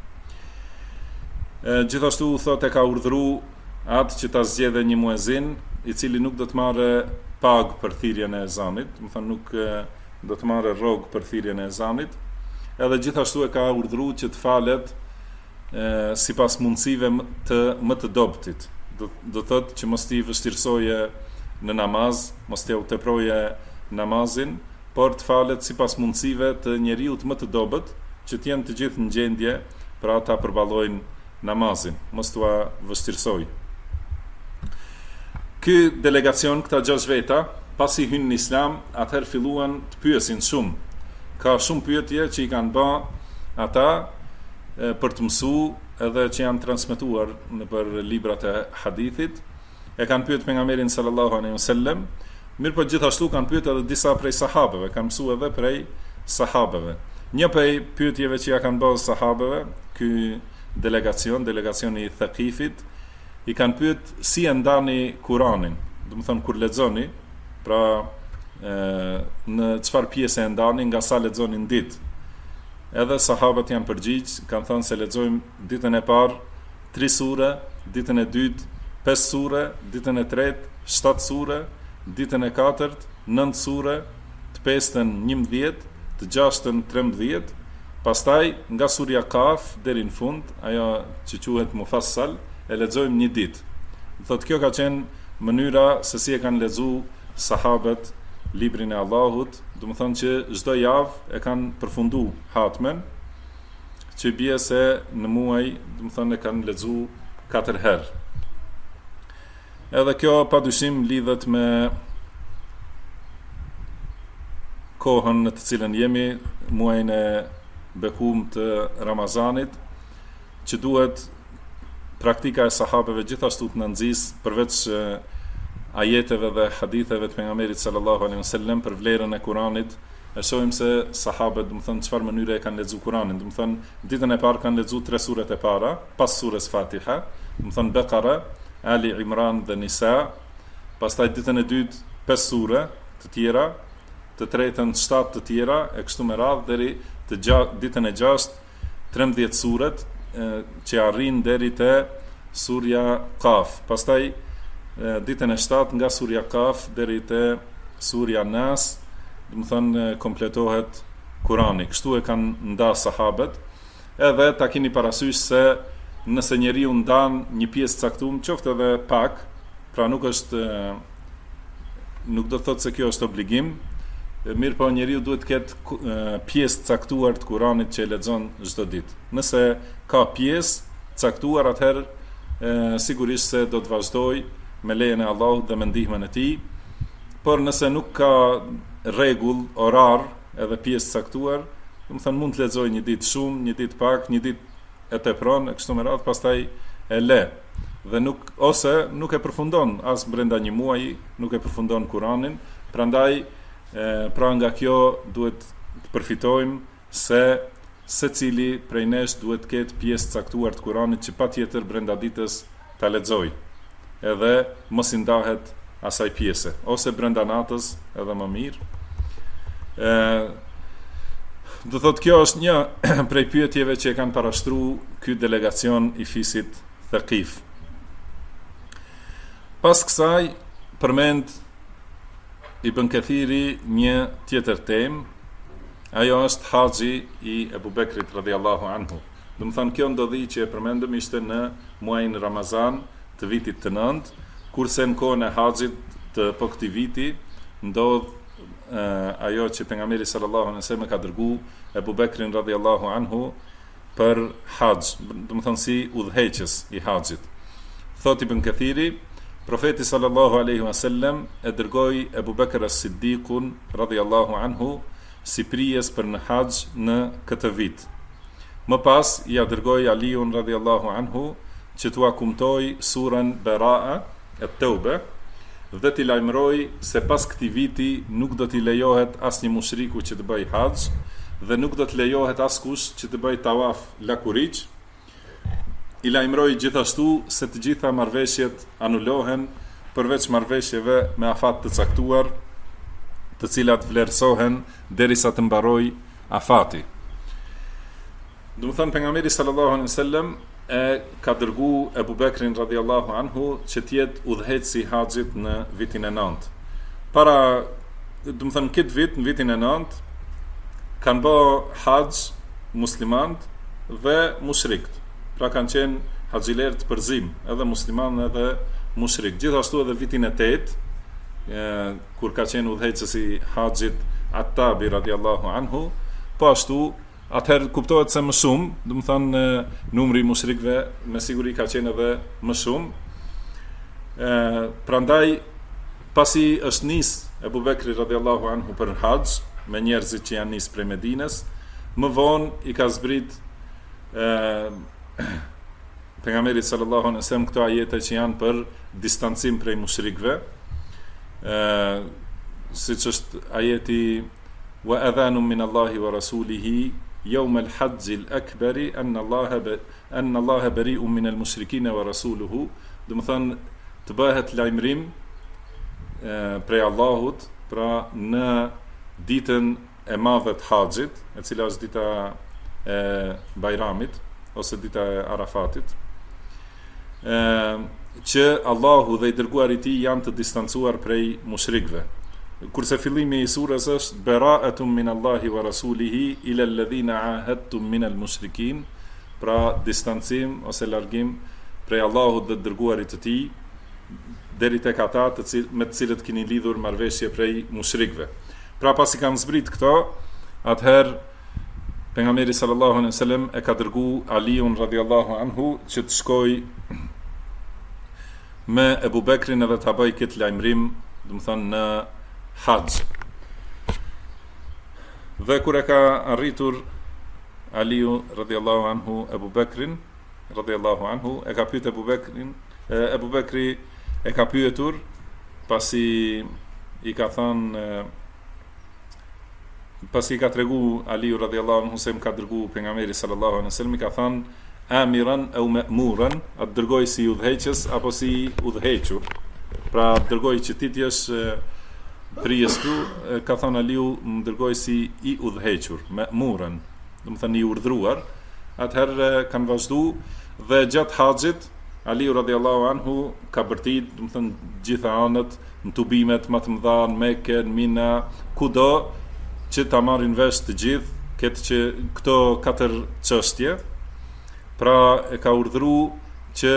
Gjithashtu thotë ka urdhëruar atë që ta zgjedhë një muezin, i cili nuk do të marrë pagë për thirrjen e ezanit, do të thonë nuk do të marrë rrogë për thirrjen e ezanit, edhe gjithashtu e ka urdhëruar që të falet sipas mundësive më të dobtit. Do thotë që mos t'i vështirësoje në namaz, mos t'i teproje namazin, por të falet sipas mundësive të njeriut më të dobët, që t'jenë të gjithë në gjendje, pra ta përballojnë namazin, mos t'ua vështirësoj. Ky delegacion, këta 6 veta, pasi hynë në Islam, atëherë filluan të pyesin shumë. Ka shumë pyetje që i kanë bë ata për të mësuar edhe që janë transmetuar nëpër librat e hadithit. E kanë pyet pejgamberin sallallahu alaihi wasallam, mirë po gjithashtu kanë pyet edhe disa prej sahabeve, kanë mësuar edhe prej sahabeve. Një prej pyetjeve që ja kanë bërë sahabeve, ky delegacioni i Thaqifit, i kanë pyet si e ndani Kur'anin, do të thonë kur lexoni, pra në çfarë pjesë e ndani, nga sa lexoni në ditë. Edhe sahabët janë përgjigj, kanë thënë se lexojmë ditën e parë 3 sure, ditën e dytë 5 sure, ditën e tretë 7 sure, ditën e katërt 9 sure, të pestën 11, të gjashtën 13, pastaj nga surja Kaf deri në fund, ajo që quhet Mufassal, e lexojmë një ditë. Thotë kjo ka qenë mënyra se si e kanë lexuar sahabët librin e Allahut, do të thonë që çdo javë e kanë përfunduar hatmen, që bie se në muaj, do të thonë e kanë lexuar 4 herë. Edhe kjo padyshim lidhet me kohën në të cilën jemi, muajin e bekuar të Ramazanit, që duhet praktika e sahabeve gjithashtu të nënxis përveç ajeteve dhe haditheve të pejgamberit sallallahu alaihi wasallam për vlerën e Kuranit. E shohim se sahabët, do të thonë çfarë mënyre e kanë lexuar Kuranin. Do të thonë ditën e parë kanë lexuar 3 suret e para, pas surës Fatiha, do të thonë Bekara, Ali Imran dhe Nisa, pastaj ditën e dytë 5 sure të tjera, të tretën 7 të tjera, e kështu me radhë deri ditën e 6 13 suret që arrin deri te surja Kaf. Pastaj ditën e 7 nga surja Kaf deri te surja Nas, do të thonë kompletohet Kurani. Kështu e kanë nda sahabët. Edhe ta keni parasysh se nëse njeriu ndan një pjesë caktuar, qoftë edhe pak, pra nuk do të thotë se kjo është obligim, mirë po njeriu duhet të ketë pjesë caktuar të Kuranit që e lexon çdo ditë. Nëse ka pjesë caktuar, atëherë sigurisht se do të vazhdoj me lejen e Allahut dhe me ndihmën e Tij. Por nëse nuk ka rregull, orar, edhe pjesë caktuar, do të thonë mund të lexoj një ditë shumë, një ditë pak, një ditë e tepron, e kështu me radhë, pastaj e le. Dhe ose nuk e përfundon as brenda një muaji, nuk e përfundon Kuranin. Prandaj pra nga kjo duhet të përfitojmë se secili prej nesh duhet të ketë pjesë caktuar të Kuranit që patjetër brenda ditës ta lexojë. Edhe mos i ndahet asaj pjese, ose brenda natës edhe më mirë. Do thotë kjo është një prej pyetjeve që e kanë parashtruar ky delegacion i fisit Thaqif. Pas kësaj përmend Ibn Kathiri një tjetër temë, ajo është haxhi i Ebu Bekrit radhiyallahu anhu. Do të thonë kjo ndodhi që e përmendëm ishte në muajin Ramazan të vitit të 9, kurse në kohën e haxhit të po këtij viti ndodh ajo që pejgamberi sallallahu alaihi wasallam ka dërguar Ebu Bekrin radhiyallahu anhu për haxh, do të thonë si udhëheqës i haxhit. Thot Ibn Kathiri, profeti sallallahu alaihi wasallam e dërgoi Ebu Bekr as-Siddiqun radhiyallahu anhu si prijes për në haxh në këtë vit. Më pas ia dërgoi Aliun radhiyallahu anhu që t'ua kumtoi surën Bara'a, at-Tauba, dhe t'i lajmëroi se pas këtij viti nuk do t'i lejohet asnjë mushriku që të bëjë haxh, dhe nuk do të lejohet askush që të bëjë tawaf lakuriç. I lajmëroi gjithashtu se të gjitha marrëveshjet anulohen përveç marrëveshjeve me afat të caktuar, të cilat vlerësohen derisa të mbarojë afati. Do të thënë pejgamberi sallallahu alaihi wasallam e ka dërgu Ebu Bekrin radhiyallahu anhu që të jetë udhëheqësi i haxhit në vitin e 9. Para, do të thënë këtë vit, në vitin e 9, kanë bë haxh muslimanët dhe mushrikët. Pra kanë qenë haxhiler të përzim, edhe muslimanë edhe mushrik. Gjithashtu edhe vitin e 8, kur ka qenë udhëheqësi i haxhit Attabi radhiyallahu anhu, po ashtu atëherë kuptohet se më shumë, do të thënë numri i mushrikëve me siguri ka qenë edhe më shumë. Prandaj pasi është nis Ebu Bekri radhiyallahu anhu për haxh me njerëzit që janë nis prej Medinës, më vonë i ka zbrit pejgamberit sallallahu alaihi wasallam këto ajete që janë për distancim prej mushrikëve, siç është ajeti wa adhanun min Allahi wa rasulihi yawm al-hajj al-akbar anna Allaha bari'un min al-mushrikeen wa rasuluhu, do të thënë të bëhet lajmërim prej Allahut, pra në ditën e madhe të haxhit, e cila është dita e Bajramit ose dita e Arafatit, që Allahu dhe i dërguari i tij janë të distancuar prej mushrikëve. Kurse fillimi i surës është bara'atun min Allahi wa rasulihi ila alladhina ahadtum min al-mushrikin, pra distancim ose largim prej Allahut dhe dërguarit të tij deri tek ata me të cilët keni lidhur marrëveshje prej mushrikëve. Pra pasi kanë zbrit këto, atëherë pejgamberi sallallahu alaihi wasallam e ka dërgu Aliun radhiyallahu anhu që të shkojë me Ebu Bekrin edhe të bëj këtë lajmërim, do të thënë në haxh. Dhe kur e ka arritur Aliu radhiyallahu anhu Ebu Bekrin radhiyallahu anhu, e ka pyetur Ebu Bekrin, Ebu Bekri e ka pyetur pasi i ka thënë pasi ka tregu Aliu radhiyallahu anhu se më ka dërgu pejgamberi sallallahu alaihi wasallam, i ka thënë amiran au ma'muran, atë dërgoj si udhëheqës apo si udhëhequr. Pra dërgoj që ti t'jesh prijes këtu, ka thënë Aliu, më dërgoj si i udhëhequr, ma'muran, do të thënë i urdhëruar. Atëherë kanë vazhdu dhe gjatë haxhit Aliu radhiyallahu anhu ka bërtit, do të thënë gjitha anët, në tubimet më të mëdha, në Mekë, në Mina, kudo që ta marrin vesh të gjithë këto 4 çështje. Pra e ka urdhëru që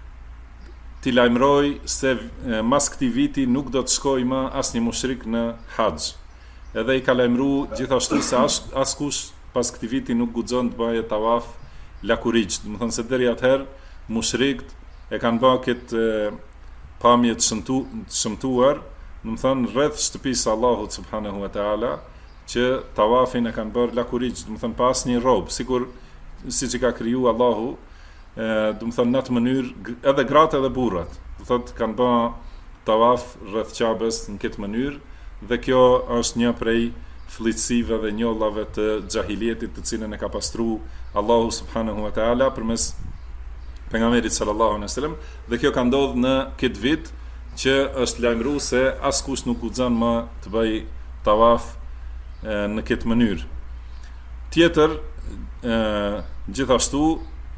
t'i lajmëroj se mas këtij viti nuk do të shkojë më asnjë mushrik në haxh. Edhe i ka lajmëru gjithashtu se askush pas këtij viti nuk guxon të bëjë tawaf lakuriç. Do të thënë se deri atëherë mushrikët e kanë bërë këtë pamje të shëmtuar, do të thënë rreth shtëpisë Allahut subhanahu wa taala, që tawafin e kanë bërë lakuriç, do të thënë pas një rrobë, siç e ka kriju Allahu, do të thënë në atë mënyrë edhe gratë edhe burrat. Do thotë kanë bërë tawaf rreth Ka'bes në këtë mënyrë, dhe kjo është një prej fllitësive dhe njollave të xahilietit të cilën e ka pastruar Allahu subhanahu wa taala përmes pejgamberit sallallahu alaihi wasallam, dhe kjo ka ndodhur në këtë vit që është lajmëruar se askush nuk guxon më të bëj tawaf në këtë mënyrë. Tjetër, gjithashtu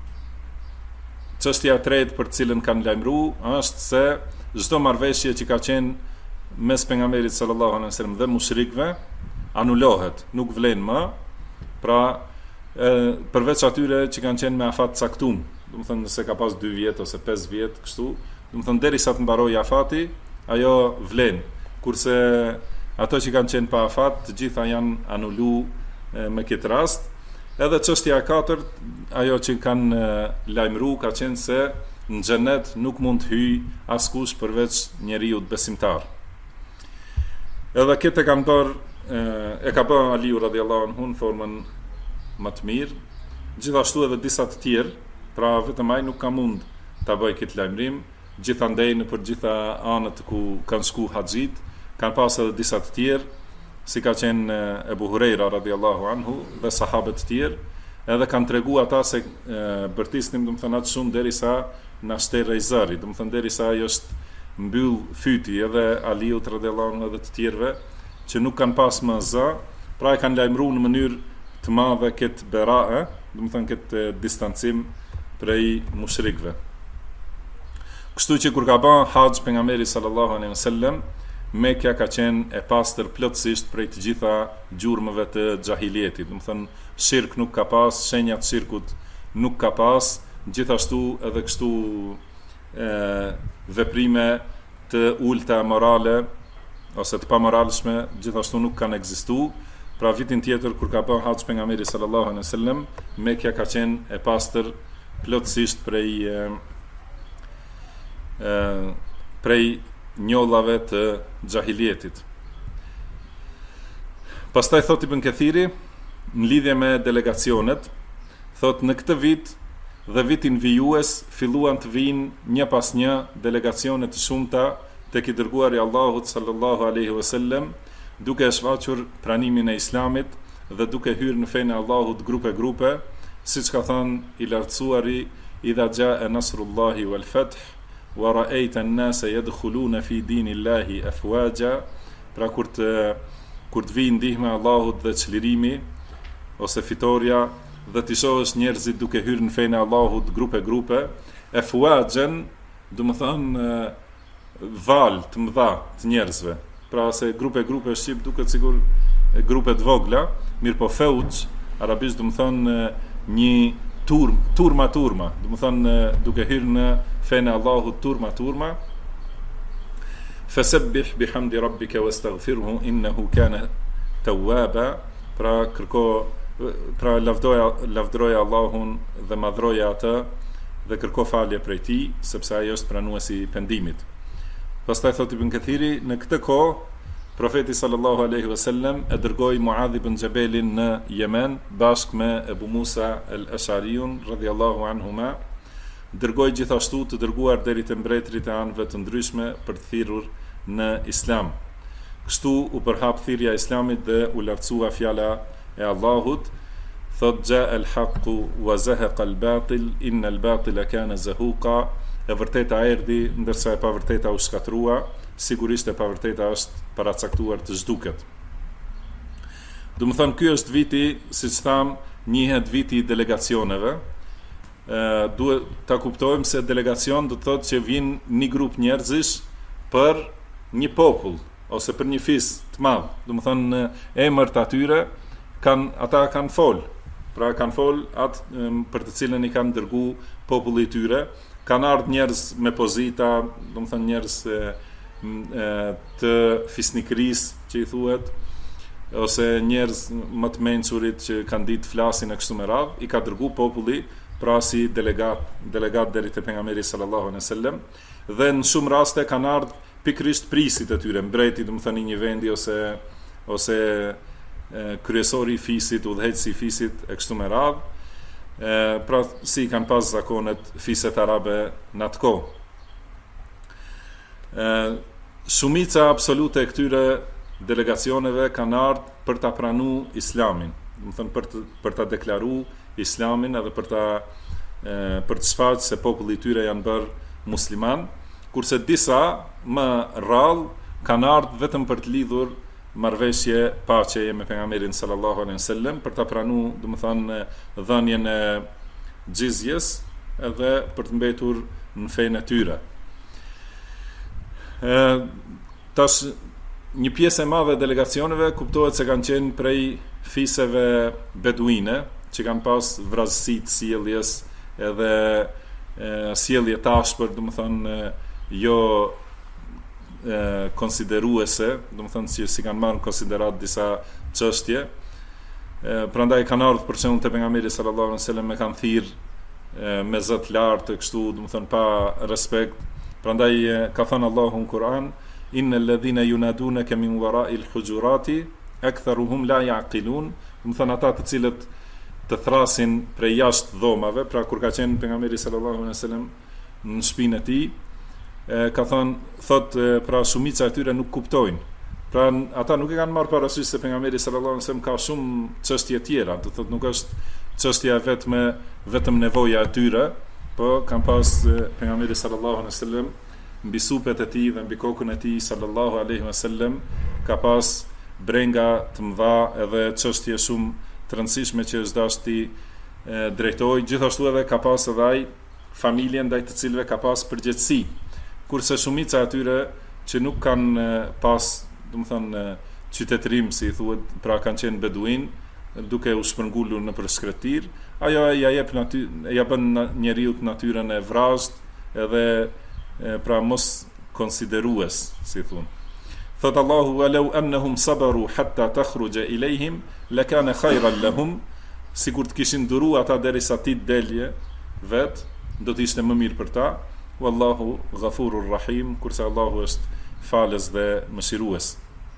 çështja e tretë për cilën kanë lajmëruar është se çdo marrëveshje që ka qenë mes pejgamberit sallallahu alaihi wasallam dhe mushrikëve anulohet, nuk vlen më. Pra përveç atyre që kanë qenë me afat caktum, do të thënë nëse ka pas 2 vjet ose 5 vjet kështu, do të thënë derisa të mbarojë afati, ajo vlen. Kurse ato që kanë qenë pa afat, të gjitha janë anulu me këtë rast. Edhe çështja e katërt, ajo që kanë lajmëruar ka qenë se në xhenet nuk mund të hyjë askush përveç njeriu besimtar. Edhe këtë e ka bërë Aliu radhiyallahu anhu në formën më të mirë, gjithashtu edhe disa të tjerë, pra vetëm ai nuk ka mund ta bëjë këtë lajmërim, gjithandej në për gjitha anët ku kanë shku haxhit, kanë pas edhe disa të tjerë, si ka qenë Ebu Hurejra radhiyallahu anhu dhe sahabët tjerë, edhe kanë tregu ata se bërtisnim atë shumë derisa na shterrej zëri, derisa ajo është mbyll fyti, edhe Aliut radhiyallahu anhu edhe të tjerëve që nuk kanë pas më zë, pra e kanë lajmëruar në mënyrë të madhe këtë berae, këtë distancim prej mushrikëve. Kështu që kur ka bën haxh pejgamberi sallallahu alaihi wasallam, Mekja ka qenë e pastër plotësisht prej të gjitha gjurmëve të xahilietit. Shirk nuk ka pas, shenja të shirkut nuk ka pas, gjithashtu edhe kështu veprime të ulta morale ose të pamoralshme gjithashtu nuk kanë ekzistuar. Pra vitin tjetër kur ka bën haxh pejgamberi sallallahu alaihi wasallam, Mekja ka qenë e pastër plotësisht prej njollave të xahilietit. Pastaj thot Ibn Kathiri në lidhje me delegacionet, thot në këtë vit dhe vitin vijues filluan të vinë një pas një delegacione të shumta tek i dërguari Allahut sallallahu alaihi wasallam, duke e shfaqur pranimin e Islamit dhe duke hyrë në fenë e Allahut grupe, siç ka thënë i lartësuari: "Idha jaa nasrullahi wal fath wa ra'aita an-nasa yadkhuluna fi dinillahi afwaja", pra kur të vijë ndihma e Allahut dhe çlirimi ose fitoria dhe të shohësh njerëzit duke hyrë në fenë e Allahut grupe, afwajan, do të thonë val të mëdha të njerëzve. Pra se grupe shqip duket sigur grupe të vogla, mirë po feuç arabisht do të thonë një turma, do të thonë duke hyrë në fenë e Allahut turma. Fasabbih bihamdi rabbika wastaghfirhu innahu kana tawwaba, pra lavdroja Allahun dhe madhroja atë dhe kërko falje prej tij, sepse ai është pranuesi i pendimit. Pastaj thot Ibn Kathiri, në këtë kohë profeti sallallahu alaihi wasallam e dërgoi Muadh ibn Jabelin në Yemen bashkë me Ebu Musa al-Ash'ariun radhiyallahu anhuma. Dërgoi gjithashtu të dërguar deri te mbretërit e anëve të ndryshme për të thirrur në Islam. Kështu u përhap thirrja e Islamit dhe u lartësua fjala e Allahut. Thot ja al-haqqu wa zahaqa al-batil inna al-batila kana zahuqa. E vërteta erdhi, ndërsa e pavërteta u shkatrua, sigurisht e pavërteta është paracaktuar të zhduket. Do të thonë, ky është viti, siç tham, njihet viti i delegacioneve. Duhet ta kuptojmë se delegacion do të thotë që vijnë një grup njerëzish për një popull ose për një fis të madh. Do të thonë, emërt atyre ata kanë fol. Pra kanë fol atë për të cilën i kanë dërgu populli i tyre. Kanë ardhur njerëz me pozita, do të thonë njerëz të fisnikërisë që i thuhet, ose njerëz më të mençurit që kanë ditë flasin e kështu me radhë, i ka dërgu populli pra si delegat deri te pejgamberi sallallahu alaihi wasallam, dhe në shumë raste kanë ardhur pikërisht prisit e tyre, mbreti, do të thonë një vendi ose kryesori i fisit, udhëheqësi i fisit e kështu me radhë. Pra si kanë pas zakonet fiset arabe në atë kohë. Shumica absolute e këtyre delegacioneve kanë ardhur për ta pranuar Islamin, do të thonë për ta deklaruar Islamin edhe për të shfaqur se populli i tyre janë bërë musliman, kurse disa më rrallë kanë ardhur vetëm për të lidhur marrëveshje paqeje me pejgamberin sallallahu alaihi wasallam, për ta pranuar, do të thonë, dhënien e xhizjes edhe për të mbetur në fenë e tyre. Tash një pjesë e madhe e delegacioneve kuptohet se kanë qenë prej fiseve beduine, që kanë pas vrazësi të sjelljes edhe sjellje tashpër, do të thonë jo konsideruese, do të thonë që si kanë marrë në konsiderat disa çështje. Prandaj kanë ardhur për shembull te pejgamberi sallallahu alaihi wasallam, me kanë thirr me zot lart, kështu, do të thonë pa respekt. Prandaj ka thënë Allahu në Kur'an: innal ladhina yunadunaka min wara'il hujurati aktharuhum la ya'qilun. Do të thonë ata të cilët të thrasin prej jashtë dhomave, pra kur ka qenë pejgamberi sallallahu alaihi wasallam në shtëpinë e tij, ka thot pra shumica e tyre nuk kuptojnë. Pra ata nuk e kanë marrë parasysh se pejgamberi sallallahu alaihi wasallam ka shumë çështje tjera, do thotë nuk është çështja vetëm nevoja e tyre, po kanë pas pejgamberi sallallahu alaihi wasallam mbi supet e tij dhe mbi kokën e tij sallallahu alaihi wasallam ka pas brenga të mëdha edhe çështje shumë të rëndësishme që është dashur ti drejtoj, gjithashtu edhe ka pas edhe ai familjen ndaj të cilëve ka pas përgjegjësi, kurse shumica atyre që nuk kanë pas, domethënë qytetërim, si thuhet, pra kanë qenë beduin, duke u shpërngulur në përshkretir, ajo ja bën njeriu natyrën e vrazhd edhe pra mos konsiderues, si thon. Thot Allahu walau annahum sabaru hatta takhruja ilayhim lakana khayran lahum, sikur të kishin duru ata derisa ti delje vet, do të ishte më mirë për ta. Wallahu ghafurur rahim, kurse Allahu është falës dhe mëshirues.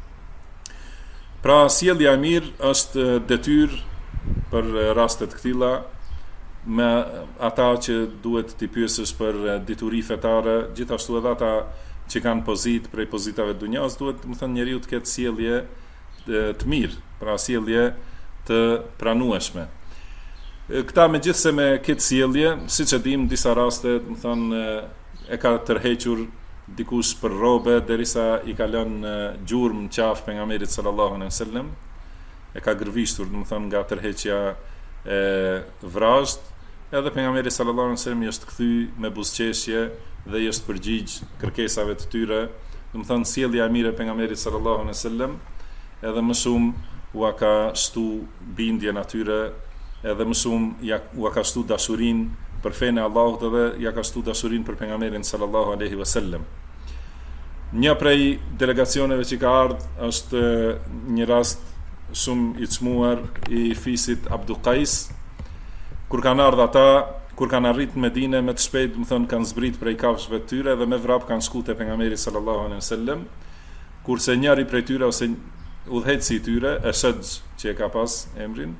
Pra sjellja e mirë është detyrë për rastet këtilla, me ata që duhet t'i pyesësh për dituri fetare, gjithashtu edhe ata që kanë pozitë prej pozitave të dunjas, duhet, më thënë, njeriu të ketë sjellje të mirë, pra sjellje të pranueshme. Këta megjithse me këtë sjellje, siç e dim, disa raste, më thënë, e ka tërhequr dikush për robe derisa i ka lënë gjurmë qafë pejgamberit sallallahu alaihi wasallam, e ka gërvishtur, domethënë, nga tërheqja e vrazhd, edhe pejgamberi sallallahu alaihi wasallam i është kthy me buzëqeshje dhe i është përgjigj kërkesave të tyre. Domethënë, sjellja e mirë e pejgamberit sallallahu alaihi wasallam edhe më shumë u ka shtu bindjen atyre, edhe më shumë u ka shtu dashurinë për fenë e Allahut edhe ja ka shtu dashurinë për pejgamberin sallallahu alaihi wasallam. Një prej delegacioneve që ka ardhur është një rast shumë i çmuar i fisit Abdu Qais. Kur kanë ardhur ata, kur kanë arritur në Medinë me të shpejt, do të thonë kanë zbrit prej kafshëve të tyre dhe me vrap kanë shkuar te pejgamberi sallallahu alaihi wasallam, kurse njëri prej tyre ose udhëheqësi i tyre, Ashaj, që e ka pas emrin,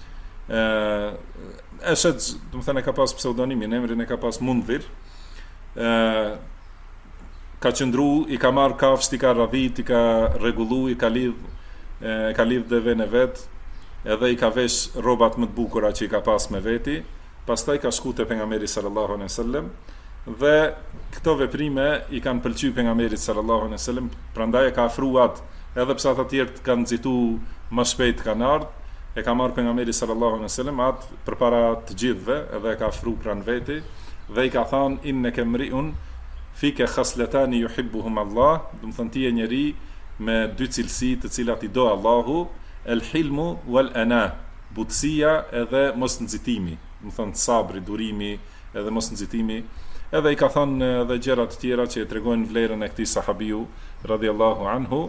Ashaj, do të thënë, ka pas pseudonimin, emrin e ka pas Mundhir, ka qëndru, i ka marrë kafsht, i ka radhit, i ka rregullu, i ka lidh dhe vene vet, edhe i ka vesh rrobat më të bukura që i ka pas me veti, pastaj ka shku te pejgamberi sallallahu alaihi wasallam, dhe këto veprime i kanë pëlqyer pejgamberit sallallahu alaihi wasallam, prandaj e ka afruat, edhe pse ata të tjerë kanë nxitur më shpejt kanë ardhur, e ka marrë pejgamberi sallallahu alaihi wasallam atë përpara të gjithëve, edhe e ka afruar pranë veti dhe i ka thënë innaka mri'un fike khaslatani yuhibbuhum Allah, do të thonë ti je njeri me dy cilësi të cilat i do Allahu, el hilmu wal ana, butësia edhe mos nxitimi, do të thonë sabri, durimi edhe mos nxitimi. Edhe i ka thënë edhe gjëra të tjera që tregojnë vlerën e këtij sahabiu radhiyallahu anhu.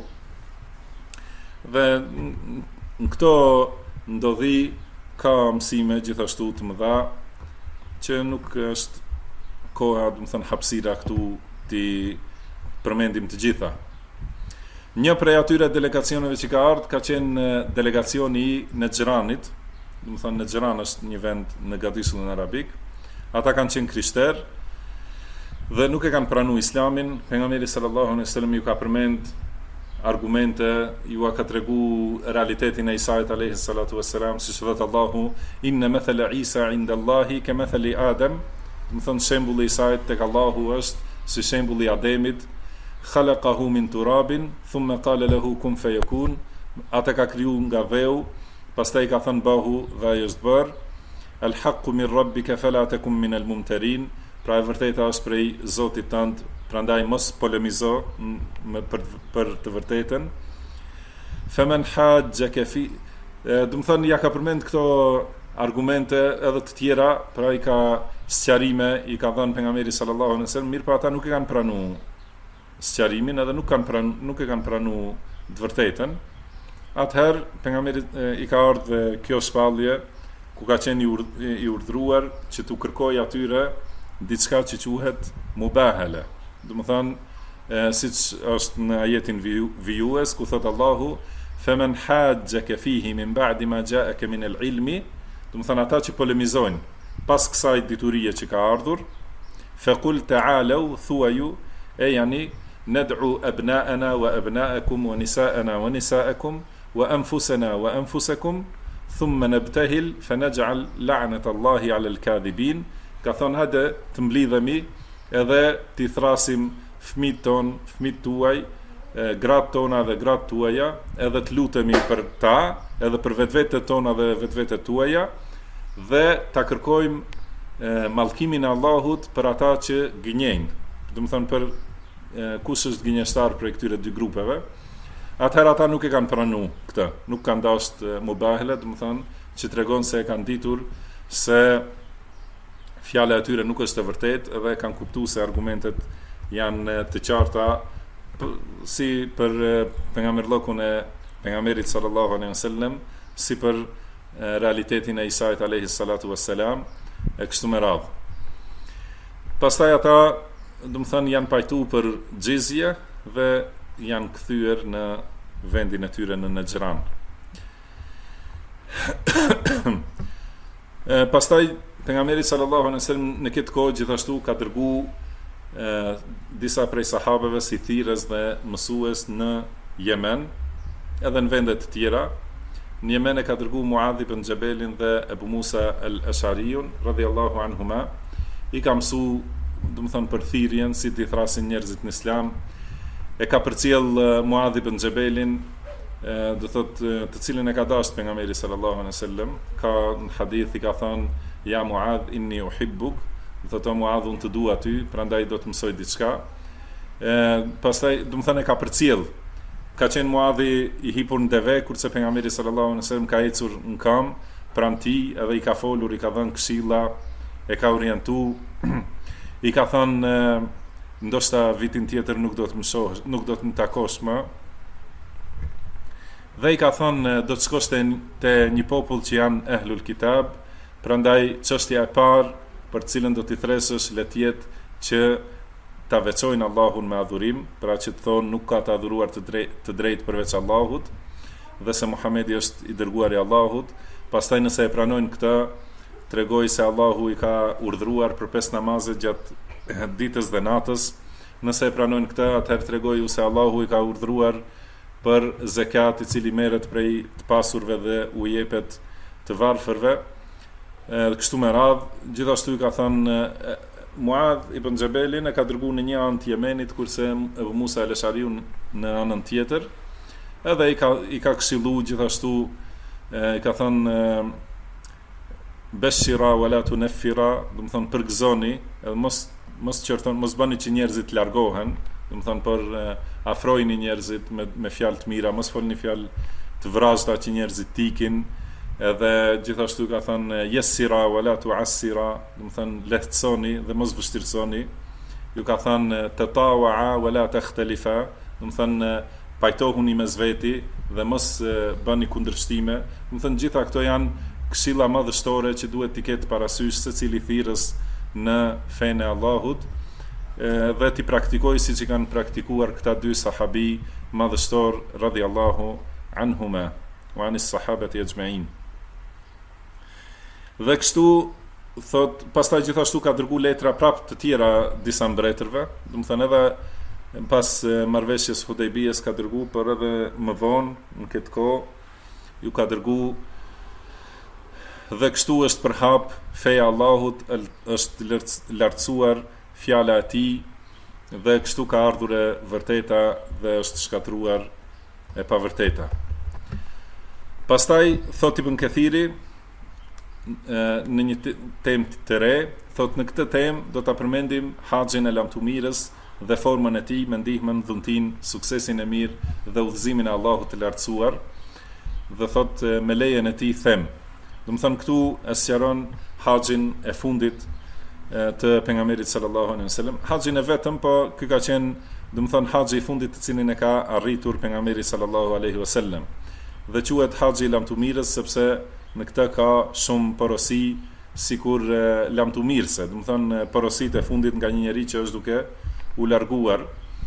Dhe në këto ndodhi ka mësime gjithashtu të mëdha që nuk është koha, do të thënë, hapësira këtu ti përmendim të gjitha. Një prej atyre delegacioneve që ka ardhur ka qenë delegacioni i Nexranit, do të thënë Nexran është një vend në Gatisullin arabik. Ata kanë qenë krishterë dhe nuk e kanë pranuar Islamin. Pejgamberi sallallahu alaihi wasallam ju ka përmend argumente, ju ka tregu realitetin e Isait alayhi salatu wassalam, si thot Allahu inna mathala Isa inda Allahi ka mathali Adam, do të thonë shembulli i Isait tek Allahu është si shembulli i Ademit, khalaqahu min turabin thumma qala lahu kun fayakun, ata ka kriju nga dheu, pastaj ka thënë bëhu dhe ai është bër. Al haqqu min rabbika fala takun min al mumtarin, pra e vërteta është prej Zotit tënd, prandaj mos polemizo për të vërtetën. Faman hajjaka fi, do të thonë ja ka përmend këto argumente edhe të tjera, pra i ka sqarime, i ka dhënë pejgamberi sallallahu alaihi wasallam, mirë, pra ata nuk e kanë pranuar sqarimin edhe nuk e kanë pranuar të vërtetën. Atëherë pejgamberi i ka ardhur kjo shpallje ku ka qenë i urdhëruar që t'u kërkojë atyre diçka që quhet mubahala. Do të thonë siç është në ajetin vijues ku thot Allahu faman hajjaka fihi min ba'di ma ja'aka min al-ilmi, do të thonë ata që polemizojnë pas kësaj diturie që ka ardhur, faqul ta'alu thuaju, e yani ندعو أبناءنا وأبناءكم ونساءنا ونساءكم وأنفسنا وأنفسكم ثم نبتهل فنجعل لعنة الله على الكاذبين. Ka thonë hajde të mblidhemi edhe t'i thrasim fëmijët ton, fëmijët tuaj, gratë tona dhe gratë tuaja, edhe të lutemi për ta, edhe për vetvetet tona dhe vetvetet tuaja, dhe ta kërkojmë mallkimin e Allahut për ata që gënjejnë. Do të thonë për kush është gënjeshtar për këtyre dy grupeve. Atëherë ata nuk e kanë pranu këtë, nuk kanë dashur mubahele, do të thonë që tregon se e kanë ditur se fjala e tyre nuk është e vërtetë dhe kanë kuptuar se argumentet janë të qarta si për pejgamberllokun e pejgamberit sallallahu alaihi wasallam, si për realitetin e Isait alayhi salatu wassalam e kështu me radhë. Pastaj ata, do të thënë, janë pajtuar për xhizje dhe janë kthyer në vendin e tyre në Najran. Pastaj pejgamberi sallallahu alaihi wasallam në këtë kohë gjithashtu ka dërguar disa prej sahabeve si thirrës dhe mësues në Yemen, edhe në vende të tjera. Në Yemen e ka dërguar Muadh ibn Jabelin dhe Abu Musa al-Ashariun radhiyallahu anhuma, i ka mësuar, do të thonë, për thirrjen, si t'i thrasin njerëzit në Islam. E ka përcjell Muadh ibn Jabelin, do thotë, të cilin e ka dashur pejgamberi sallallahu alaihi wasallam. Ka në hadith i ka thënë: "Ja Muadh, inni uhibbuk", do thotë, Muadh, unë të dua ty, prandaj do të mësoj diçka. Pastaj, do të thënë, e ka përcjell. Ka qenë Muadhi i hipur në deve, kurse pejgamberi sallallahu alaihi wasallam ka ecur në kam pranë tij, edhe i ka folur, i ka dhënë këshilla, e ka orientuar, i ka thënë ndoshta vitin tjetër nuk do të më shohësh, nuk do të më takosh më. Dhe i ka thënë do të shkosh te një popull që janë ehlul kitab, prandaj çështja e parë për cilën do t'i thresësh le të jetë që ta veçojnë Allahun me adhurim, pra që të thonë nuk ka të adhuruar të drejtë përveç Allahut, dhe se Muhamedi është i dërguari i Allahut. Pastaj nëse e pranojnë këtë, tregoj se Allahu i ka urdhëruar për 5 namaze gjatë ditës dhe natës. Nëse e pranojnë këtë, atëherë tregoj se Allahu i ka urdhëruar për zekat, i cili merret prej të pasurve dhe u jepet të varfërve. Kështu me radhë, gjithashtu i ka thënë Muadh ibn Jabelin e ka dërguar në një anë të Yemenit, kurse Abu Musa al-Ashariu në anën tjetër. Edhe i ka këshilluar gjithashtu, i ka thënë beshira wala tunfira, do të thonë përgëzoni, edhe mos qertoni, mos bëni që njerëzit largohen, do të thonë për afrojini njerëzit me fjalë të mira, mos folni fjalë të vrazhta që njerëzit tikin. Edhe gjithashtu ka thënë yessira wala tu'assira, do të thonë lehtësoni dhe mos vështirësoni. Ju ka thënë tatawa'a wala takhtalifa, do të thonë pajtohuni mes veti dhe mos bëni kundërshtime. Do të thonë gjitha këto janë këshilla madhështore që duhet t'i ketë parasysh secili thirrës në fenë e Allahut, dhe t'i praktikoj siç i kanë praktikuar këta dy sahabi madhështor radhiyallahu anhuma wa anis sahabati ajma'in. Dhe kështu thot, pastaj gjithashtu ka dërguar letra prapë të tjera disa mbretërve, do të thënë edhe pas marrëveshjes Hudejbijës ka dërguar, por edhe më vonë në këtë kohë ju ka dërguar. Dhe kështu është përhap feja Allahut, është lartësuar fjala e tij, dhe kështu ka ardhur e vërteta dhe është shkatruar e pavërteta. Pastaj thot Ibn Kathiri në një temë të re, thot në këtë temë do ta përmendim haxhin e lamtumirës dhe formën e tij me ndihmën, dhuntin, suksesin e mirë dhe udhëzimin e Allahut të lartësuar. Dhe thot me lejen e tij them. Do të thonë këtu e sqaron haxhin e fundit të pejgamberit sallallahu alaihi wasallam. Haxhin e vetëm, po ky ka qenë, do të thonë, haxhi i fundit të cilin e ka arritur pejgamberi sallallahu alaihi wasallam. Dhe quhet haxhi i lamtumirës sepse në këtë ka shumë porosi, sikur lamtumirëse, do të thonë porositë e fundit nga një njerëz që është duke u larguar.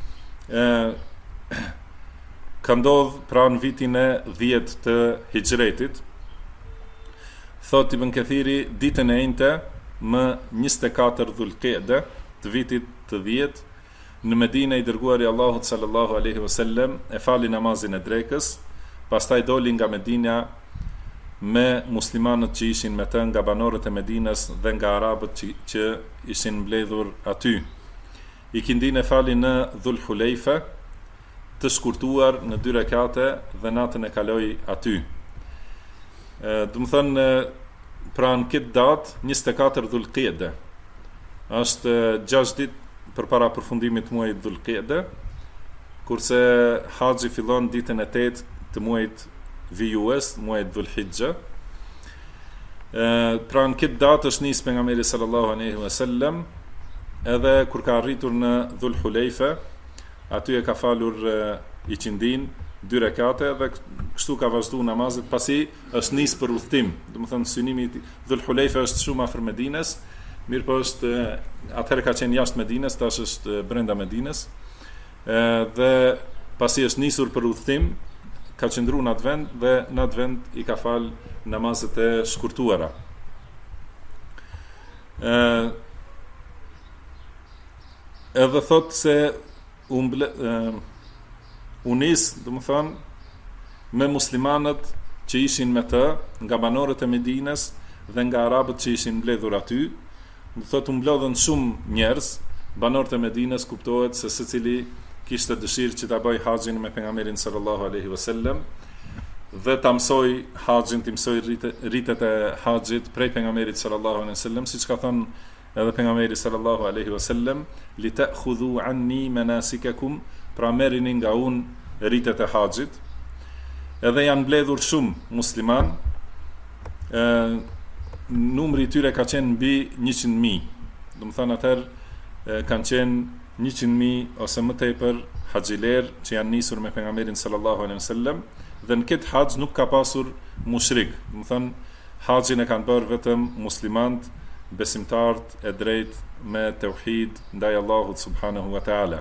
Ka ndodhur pra në vitin e 10 të Hijretit. Thot Ibn Kathiri, ditën e njëjtë më 24 Dhulqe'de të vitit të 10, Në Medinë i dërguari Allahut sallallahu alaihi wasallam e fali namazin e drekës, pastaj doli nga Medina me muslimanët që ishin me të, nga banorët e Medinës dhe nga arabët që ishin mbledhur aty. Ikindin e fali në Dhul Hulejfe, të shkurtuar në 2 rekate dhe natën e kaloi aty. Do të thënë, pra në këtë datë 24 Dhul Qeade, është 6 ditë përpara përfundimit muajit Dhul Qeade, kurse haxhi fillon ditën e 8 të muajit vijues, muajit Dhul Hijja. Pra në këtë datë është nis pejgamberi sallallahu alaihi wasallam, edhe kur ka arritur në Dhul Hulejfe, aty e ka falur i qindin 2 rekate dhe kështu ka vazhduar namazet, pasi është nis për udhtim. Do të thënë synimi i Dhul Hulejfe është shumë afër Medinës, mirë po është atëherë ka qenë jashtë Medinës, tash është brenda Medinës. Dhe pasi është nisur për udhtim, ka qëndruar në atë vend dhe në atë vend i ka fal namazet e shkurtuara. Edhe thot se unis, do të thonë, me muslimanët që ishin me të, nga banorët e Medinës dhe nga arabët që ishin mbledhur aty. Do thot mblodhen shumë njerëz, banorët e Medinës, kuptohet se secili kishte dëshirë që ta bëj haxhin me pejgamberin sallallahu alaihi wasallam dhe ta mësoj haxhin, të mësoj ritet e haxhit prej pejgamberit sallallahu alaihi wasallam, siç ka thënë edhe pejgamberi sallallahu alaihi wasallam, li ta'khudhu anni manasikakum, pra merrini nga unë ritet e haxhit. Edhe janë mbledhur shumë musliman, numri i tyre ka qenë mbi 100.000. Do të thënë atëherë kanë qenë 100.000 ose më tepër haxhiler që janë nisur me pejgamberin sallallahu alaihi wasallam, dhe në këtë haxh nuk ka pasur mushrik. Do të thënë haxhin e kanë bërë vetëm muslimanët, besimtarët e drejt me tauhid ndaj Allahut subhanahu wa taala.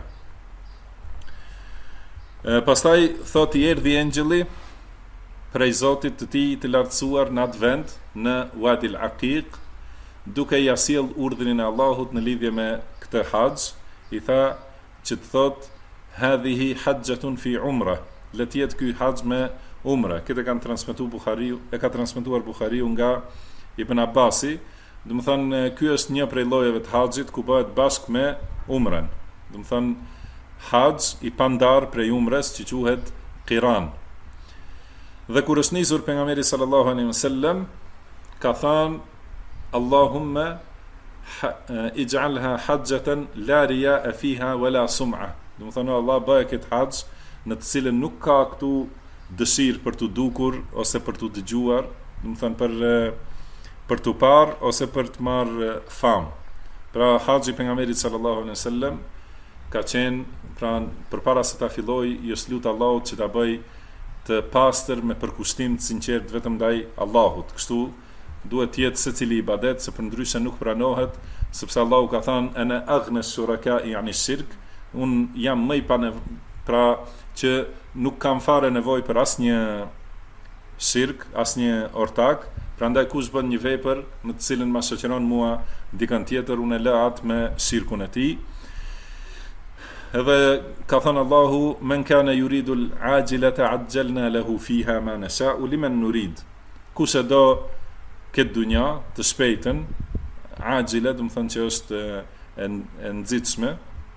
Pastaj thotë i erdhi engjëlli prej Zotit të tij të lartësuar në atë vend, në Wadi al-Aqiq, duke i sjell urdhrin e Allahut në lidhje me këtë haxh. I tha që të thot hadhihi hajjatun fi umra, le të jetë ky haxh me umra. Këtë kanë transmetuar Buhariu, e ka transmetuar Buhariu nga Ibn Abbasi. Do të thonë ky është një prej llojeve të haxhit ku bëhet bashkë me umrën. Do të thonë haxh i pandar prej umrës që quhet qiran. Dhe kur është nisur pejgamberi sallallahu alaihi wasallam, ka thënë Allahumma ij'alha hajjatan la riya'a fiha wala sum'a. Do të thonë Allah bëj këtë haxh në të cilën nuk ka këtu dëshirë për të dukur ose për të dëgjuar, do të thonë për të parë ose për të marrë famë. Pra haxhi pejgamberit sallallahu alaihi wasallam ka qenë, pra përpara se ta filloj, i është lut Allahut që ta bëj të pastër me përkushtim të sinqert vetëm ndaj Allahut. Kështu duhet të jetë secili ibadet, se përndryshe nuk pranohet, sepse Allahu ka thënë ana aghna shuraka'i ani shirk, un jam më i pra që nuk kam fare nevojë për asnjë shirk, asnjë ortak, prandaj kush bën një vepër në të cilën ma shoqëron mua dikën tjetër, unë e lë atë me shirkun e tij. Edhe ka thënë Allahu, men kana yuridu al-ajilata ajjalna lahu fiha ma nasha'u liman nurid. Kush e do këtë dunja të shpejtën, ajile, do të thonë që është e nxitshme,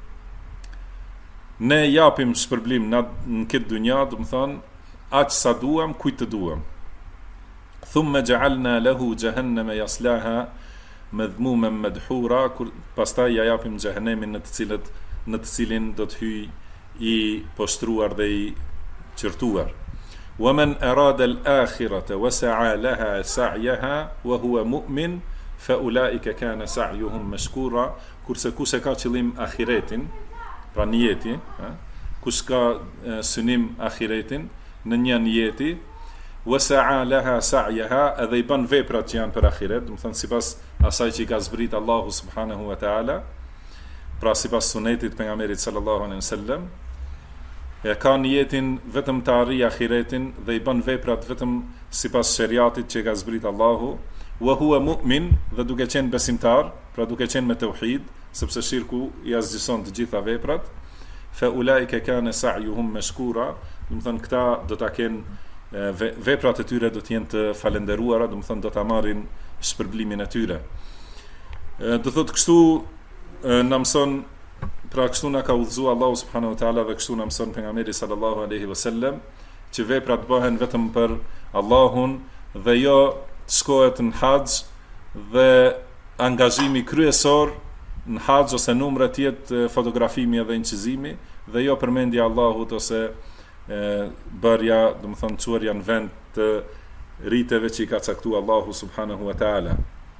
ne japim shpërblim në këtë dunja, do të thonë aq sa duam, kujt të duam. Thumma ja'alna lahu jahannama yaslaha madhmuman madhura, pastaj ja japim xhehenemin në të cilin do të hyj i poshtruar dhe i qërtuar. Wa man arada al-akhirata wa sa'a laha sa'yaha wa huwa mu'min fa ulaika kana sa'yuhum mashkura. Kurse kush e ka qëllim ahiretin, pra niyeti, kush ka synim ahiretin në një niyeti, wa sa'a laha sa'yaha, edhe i bën veprat që janë për ahiret, do të thonë sipas asaj që i ka zbrit Allahu subhanahu wa ta'ala, pra sipas sunetit pejgamberit sallallahu alaihi wasallam, e ka niyetin vetëm të arrijë ahiretin dhe i bën veprat vetëm sipas shariatit që ka zbrit Allahu, wa huwa mu'min, dhe duke qenë besimtar, pra duke qenë me tauhid, sepse shirku i asgjëson të gjitha veprat. Fa ulaika kana sa'yuhum mashkura, do të thonë këta do ta kenë veprat e tyre do të jenë të falendëruara, do të thonë do ta marrin shpërblimin e tyre. Do thotë kështu na mëson, pra kështu na ka udhëzuar Allahu subhanahu wa taala dhe kështu na mëson pejgamberi sallallahu alaihi wasallam që veprat bëhen vetëm për Allahun dhe jo të shkohet në haxh dhe angazhimi kryesor në haxh ose në umre të jetë fotografimi dhe incizimi dhe jo përmendja Allahut ose bërja, do të thonë çuarja në vend të riteve që i ka caktuar Allahu subhanahu wa taala.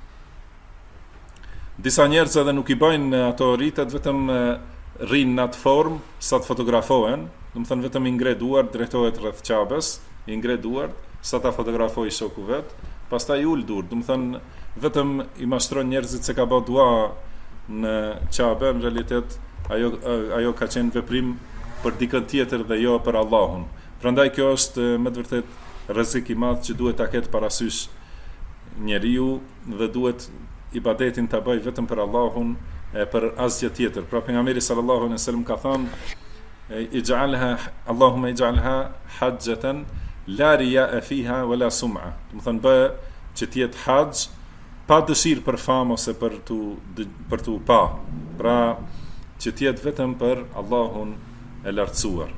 Disa njerëz edhe nuk i bëjnë ato ritet, vetëm rrinë në atë formë sa të fotografohen, do të thonë vetëm i ngre duart, drejtohet rreth Qabes, i ngre duart sa ta fotografojë shoku vet, pastaj ul dur, do të thonë vetëm i mashtron njerëzit se ka bë dua në Qabe, në realitet ajo ka qenë veprim për dikën tjetër dhe jo për Allahun. Prandaj kjo është me të vërtet rrezik i madh që duhet ta ketë parasysh njeriu dhe duhet ibadetin ta bëj vetëm për Allahun e për asgjë tjetër. Pra pejgamberi sallallahu alaihi wasallam ka thënë Allahumma ij'alha hajjatan la riya'a fiha wala sum'a. Do të thonë bëj që të jetë haxh pa dëshirë për famë ose për tu pa. Pra që të jetë vetëm për Allahun e lartësuar.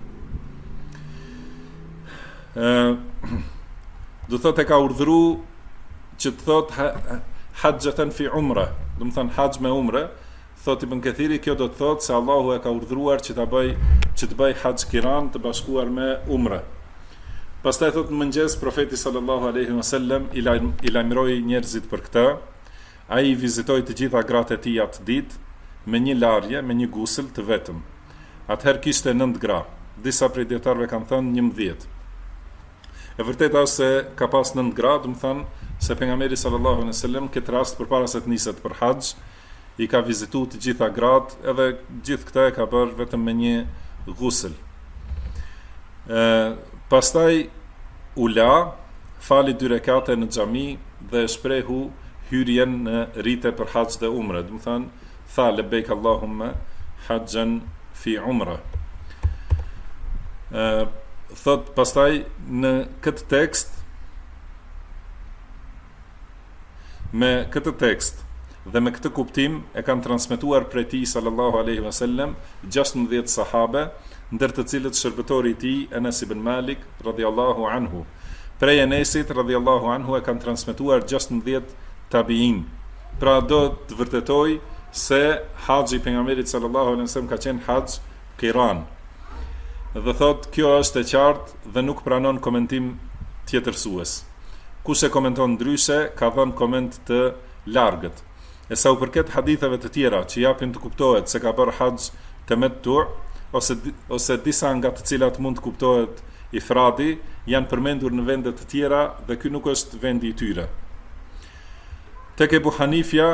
Do thotë ka urdhëru që të thotë hajjatan fi umra, do të thonë haxh me umre, thotë Ibn Kathiri, kjo do të thotë se Allahu e ka urdhëruar që të bëj haxh kiran të bashkuar me umre. Pastaj thotë në mëngjes profeti sallallahu alaihi wasallam i lajmëroi njerëzit për këtë. Ai i vizitoi të gjitha gratë e tij atë ditë me një larje, me një gusël të vetëm. Atëherë kishte 9 gra. Disa prej dietarëve kanë thënë 11. E vërteta është se ka pas 9 gra, do të thonë se pejgamberi sallallahu alaihi wasallam këtë rast përpara se të niset për haxh i ka vizituar të gjitha gratë, edhe gjithë këta e ka bërë vetëm me një gusël. Pastaj ula, fali 2 rekate në xhami dhe shprehu hyrjen në rite për haxh dhe umre. Do të thonë tha lebejk Allahumma hajjan fi umra. Thot pastaj në këtë tekst, me këtë tekst dhe me këtë kuptim e kanë transmetuar prej tij sallallahu alaihi wasallam 16 sahabe, ndër të cilët shërbëtori i tij Enes ibn Malik radhiyallahu anhu. Prej Enesit radhiyallahu anhu e kanë transmetuar 16 tabiin. Pra do të vërtetoj se haxhi i pejgamberit sallallahu alaihi wasallam ka qenë haxh qiran. Dhe thot kjo është e qartë dhe nuk pranon komentim tjetërsues. Kush e komenton ndryshe ka dhënë koment të largët. E sa u përket haditheve të tjera që japin të kuptohet se ka bërë haxh tamattu ose disa nga të cilat mund të kuptohet ifradi, janë përmendur në vende të tjera dhe ky nuk është vendi i tyre. Tek Ebu Hanifja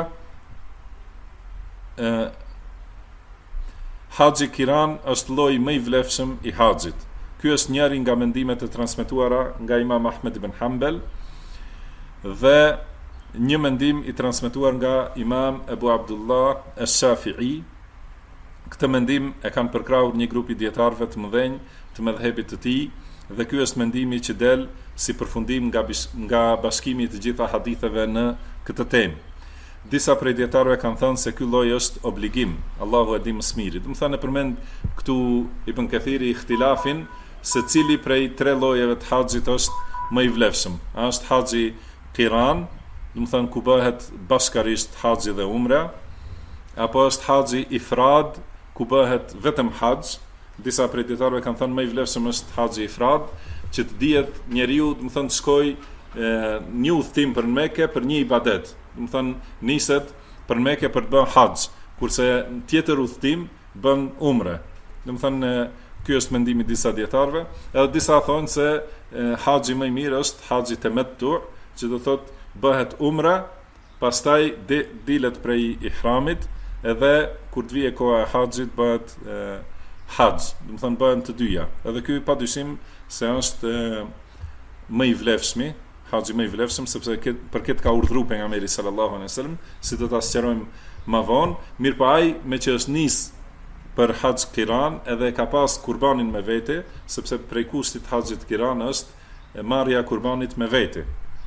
haxhi kiran është lloji më i vlefshëm i haxhit. Ky është njëri nga mendimet e transmetuara nga Imam Ahmed ibn Hanbal dhe një mendim i transmetuar nga Imam Ebu Abdullah al-Shafi'i. Këtë mendim e kanë përkrahur një grup i dietarëve të mëdhenj të mëdhëbit të tij dhe ky është mendimi që del si përfundim nga bashkimi i të gjitha haditheve në këtë temë. Disa prej dietarëve kanë thënë se ky lloj është obligim, Allahu e di më së miri. Do të thonë përmend këtu Ibn Kathiri ihtilafin se cili prej 3 llojeve të haxhit është më i vlefshëm. A është haxhi qiran, do të thonë ku bëhet bashkarisht haxhi dhe umra, apo është haxhi ifrad ku bëhet vetëm haxh. Disa prej dietarëve kanë thënë më i vlefshëm është haxhi ifrad, që të dihet njeriu, do të thonë të shkojë një udhtim për Mekë për një ibadet. Do të thonë niset për Mekë për të bërë haxh, kurse në tjetër udhtim bën umre. Do të thonë ky është mendimi i disa dietarëve, edhe disa thonë se haxhi më i mirë është haxhi tamattu, që do thotë bëhet umre, pastaj dilet prej ihramit, edhe kur të vijë koha e haxhit bëhet haxh. Do të thonë bëhen të dyja. Edhe ky padyshim se është më i vlefshmi haxhi më i vlefshëm, sepse për këtë ka urdhëruar pejgamberi sallallahu alaihi wasallam, si do ta sqarojmë më vonë, mirë po ai me që është nis për haxh qiran edhe ka pas kurbanin me vete, sepse prej kushtit haxhit qiran është marrja kurbanit me vete.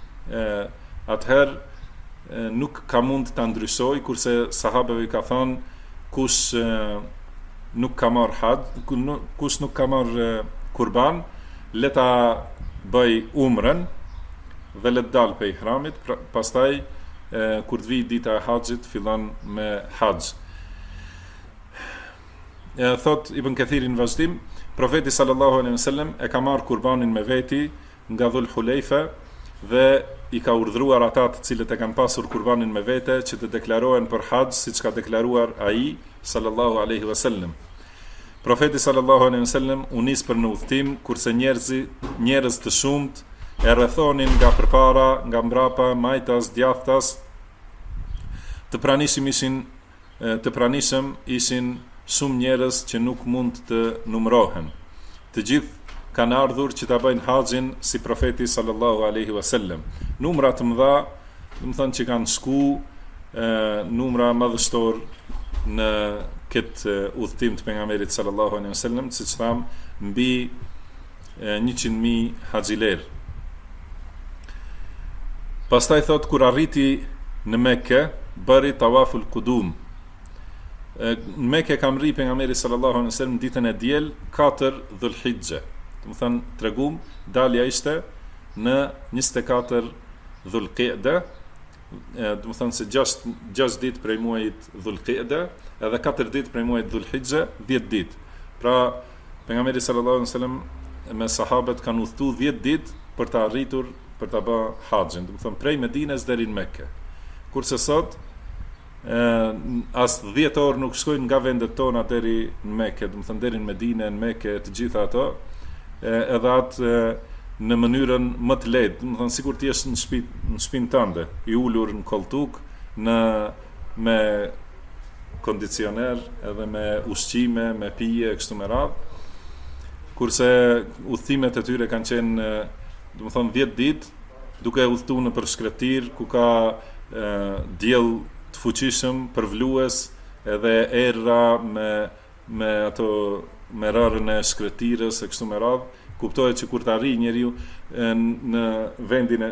Atëherë nuk ka mund ta ndryshoj, kurse sahabeve ka thonë kush nuk ka marr haxh, kush nuk ka marr kurban, le ta bëj umrën dhe le të dalë pe ihramit, pastaj kur të vijë dita e haxhit fillon me haxh. Thot Ibn Kathiri në vazhdim, profeti sallallahu alaihi wasallam e ka marr kurbanin me veti nga Dhul Hulejfa dhe i ka urdhëruar ata të cilët e kanë pasur kurbanin me vete që të deklarohen për haxh, siç ka deklaruar ai sallallahu alaihi wasallam. Profeti sallallahu alaihi wasallam u nis për në udhtim, kurse njerëz të shumt e rrethonin nga përpara, nga mbrapa, majtas, djathtas. Të pranishëm ishin shumë njerëz që nuk mund të numërohen. Të gjithë kanë ardhur që ta bëjnë haxhin si profeti sallallahu alaihi wasallam. Numra të mëdha, do të thonë që kanë shku numra madhështor në këtë udhtim të pejgamberit sallallahu alaihi wasallam, siç tham, mbi 100.000 haxhiler. Pastaj thot kur arriti në Mekë, bëri tawaful qudum. Në Mekë kam rri pejgamberi sallallahu alaihi wasallam ditën e diel 4 Dhulhijhe. Do të thënë tregum, dalja ishte në 24 Dhulqa'da, do të thënë se 6 ditë prej muajit Dhulqa'da, edhe 4 ditë prej muajit Dhulhijhe, 10 ditë. Pra pejgamberi sallallahu alaihi wasallam me sahabët kanë udhëtuar 10 ditë për të arritur për ta bërë haxhin, do të thënë prej Medinës deri në Mekë. Kurse sot as 10 orë nuk shkojnë nga vendet tona deri në Mekë, do të thënë deri në Medinë, në Mekë, të gjitha ato, edhe atë në mënyrën më të lehtë, do të thënë sikur ti je në shtëpinë tënde, i ulur në koltuk, me kondicioner, edhe me ushqime, me pije, kështu me radhë. Kurse udhëtimet e tyre kanë qenë, do të thonë 10 ditë, duke udhëtuar në për shkretir, ku ka diell të fuqishëm, përvlues, edhe erra me ato me rarën e shkretirës e kështu me radhë. Kuptohet që kur të arrijë njeriu në vendin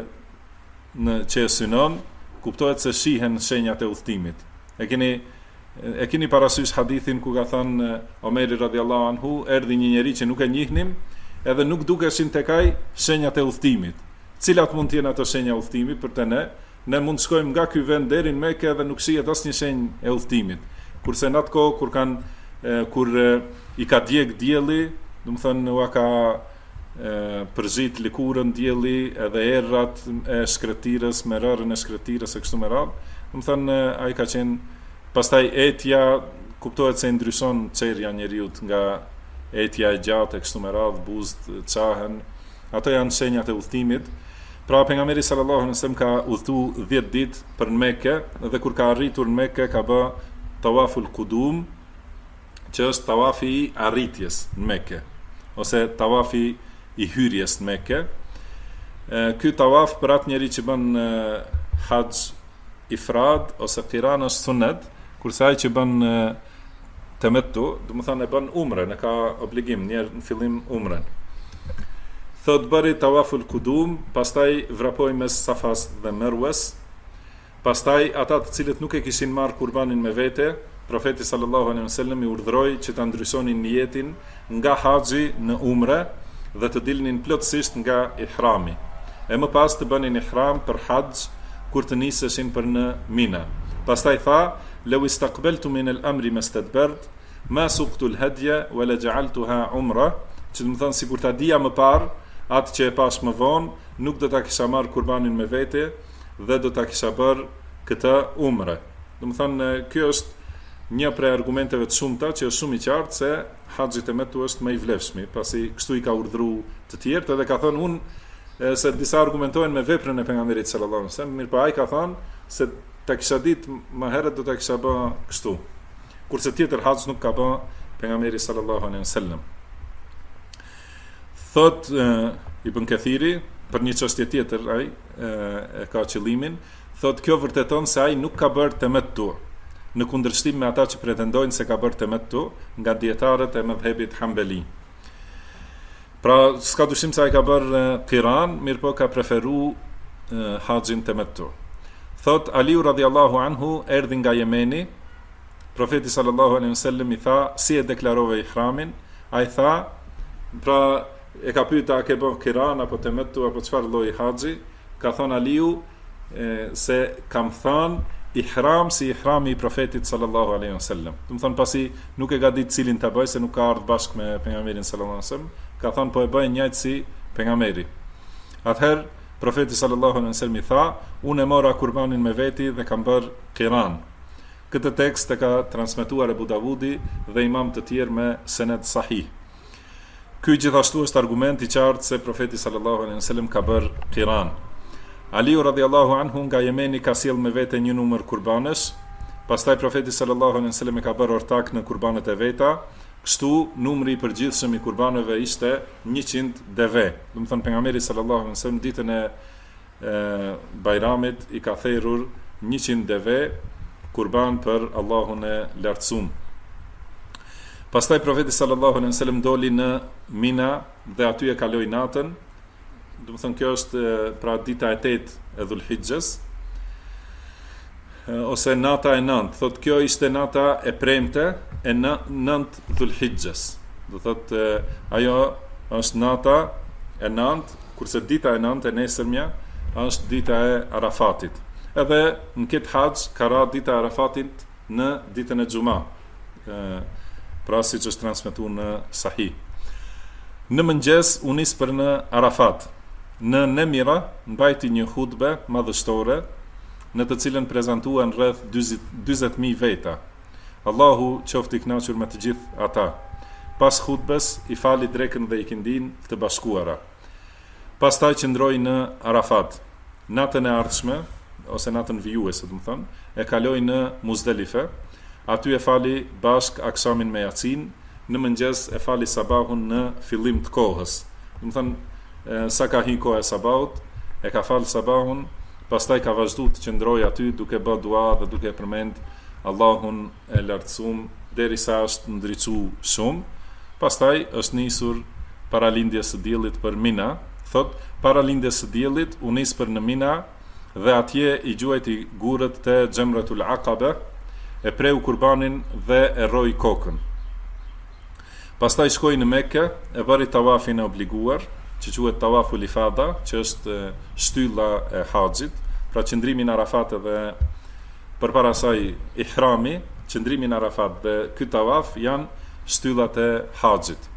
që e synon, kuptohet se shihen shenjat e udhëtimit. E keni parasysh hadithin ku ka thënë Omeri radhiyallahu anhu, erdhi një njeri që nuk e njihnim, edhe nuk dukeshin tek ai shenjat e udhëtimit. Cilat mund të jenë ato shenja udhëtimit për të ne? Ne mund të shkojmë nga ky vend deri në Mekë dhe nuk shihet asnjë shenjë e udhëtimit. Kurse në atë kohë kur i ka djeg dielli, do të thënë ua ka përzit lëkurën dielli, edhe errat e shkretirës, me rërën e shkretirës e kështu me radhë, do të thënë ai ka qenë, pastaj etja, kuptohet se ndryshon çerja njeriut nga etja e gjatë e kështu me radhë, buzët çahen, ato janë shenjat e udhëtimit. Pra pejgamberi sallallahu alaihi wasallam ka udhëtuar 10 ditë për në Mekë, dhe kur ka arritur në Mekë ka bë tawaful qudum, që është tawafi i arritjes në Mekë, ose tawafi i hyrjes në Mekë. Ky tawaf për atë njeri që bën haxh ifrad ose qiran është sunnet, kurse ai që bën tamattu, do të thonë e bën umrën, e ka obligim njerë në fillim umrën. Thot bëri tawaful qudum, pastaj vrapoi mes Safas dhe Merwes, pastaj ata të cilët nuk e kishin marrë kurbanin me vete, profeti sallallahu alaihi wasallam i urdhëroi që ta ndrysonin niyetin nga haxhi në umre dhe të dilnin plotësisht nga ihrami. E më pas të bënin ihram për haxh kur të niseshin për në Mina. Pastaj tha: "Law istaqbaltu min al-amri mastadbart, ma suqtu al-hadya wa la ja'altuha umra", që do të thonë sikur ta dija më parë atë që e pash më vonë, nuk do ta kisha marrë kurbanin me vete dhe do ta kisha bërë këtë umre. Do të thonë kjo është një prej argumenteve të shumta që është shumë i qartë se haxhi tamattu është më i vlefshëm, pasi kështu i ka urdhëruar të tjerët, edhe ka thënë unë se disa argumentojnë me veprën e pejgamberit sallallahu alaihi wasallam, mirë po ai ka thënë se ta kisha ditë më herët do ta kisha bërë kështu. Kurse tjetër haxh nuk ka bërë pejgamberi sallallahu alaihi wasallam. Thot Ibn Kathiri, për një çështje tjetër ai e ka qëllimin, thot kjo vërteton se ai nuk ka bërë temettu, në kundërshtim me ata që pretendojnë se ka bërë temettu nga dietarët e mëdhëbit Hanbali. Pra, s'ka dyshim se ai ka bërë qiran, mirë po ka preferu haxhin temettu. Thot Aliu radhiyallahu anhu erdhi nga Jemeni, profeti sallallahu alaihi wasallam i tha, si e deklarove ihramin? Ai tha, pra e ka pyeta a ke bërë qiran apo temettu apo çfarë lloji haxhi? Ka thon Aliu se kam thënë ihram si ihrami i profetit sallallahu alaihi wasallam. Do të thon pasi nuk e ka ditë cilin ta bëj se nuk ka ardhur bashkë me pejgamberin sallallahu alaihi wasallam, ka thon po e bëj njëjtë si pejgamberi. Atëherë profeti sallallahu alaihi wasallam i tha, unë e mora kurbanin me veti dhe kam bërë qiran. Këtë tekst e ka transmetuar Abu Davudi dhe imam të tjerë me sened sahih. Ky gjithashtu është argument i qartë se profeti sallallahu alaihi wasallam ka bërë qiran. Aliu radhiyallahu anhu nga Jemeni ka sjell me vete një numër kurbanesh, pastaj profeti sallallahu alaihi wasallam e ka bërë ortak në kurbanet e veta, kështu numri i përgjithshëm i kurbaneve ishte 100 deve. Do të thonë pejgamberi sallallahu alaihi wasallam ditën e Bajramit i ka thërur 100 deve kurban për Allahun e lartësuar. Pastaj profeti sallallahu alaihi wasallam doli në Mina dhe aty e kaloi natën. Do të thonë kjo është pra dita e 8 e Dhulhijhes ose nata e 9. Thot kjo ishte nata e premte e 9 Dhulhijhes. Do thotë ajo është nata e 9, kurse dita e 9 e nesërmja është dita e Arafatit. Edhe në këtë haxh ka ra dita e Arafatit në ditën e Xuma. Pra siç është transmetuar në Sahih. Në mëngjes u nis për në Arafat. Në Nemira mbajti një hutbe madhështore në të cilën prezantuan rreth 40.000 veta. Allahu qoftë i kënaqur me të gjithë ata. Pas hutbes i fali drekën dhe ikindin të bashkuara. Pastaj qëndroi në Arafat. Natën e ardhshme ose natën vijuese, do të thonë, e kaloi në Muzdelife. Aty e fali bashk akşamin me Yacin, në mëngjes e fali sabahun në fillim të kohës. Do të thonë sa ka hi koha e sabahut, e ka falë sabahun, pastaj ka vazhdu të qëndroj aty duke bë dua dhe duke përmend Allahun e lartësuar derisa është ndriçu shumë. Pastaj është nisur paralindjes së diellit për Mina. Thot, paralindjes së diellit u nis për në Mina dhe atje i gjuajti gurët te Xhamratul Aqaba, e preu kurbanin dhe e rroi kokën. Pastaj shkoi në Mekë, e bëri tawafin e obliguar, që quhet tawaful ifada, që është shtylla e haxhit, pra qëndrimi në Arafat dhe përpara saj ihrami, qëndrimi në Arafat dhe ky tawaf janë shtyllat e haxhit.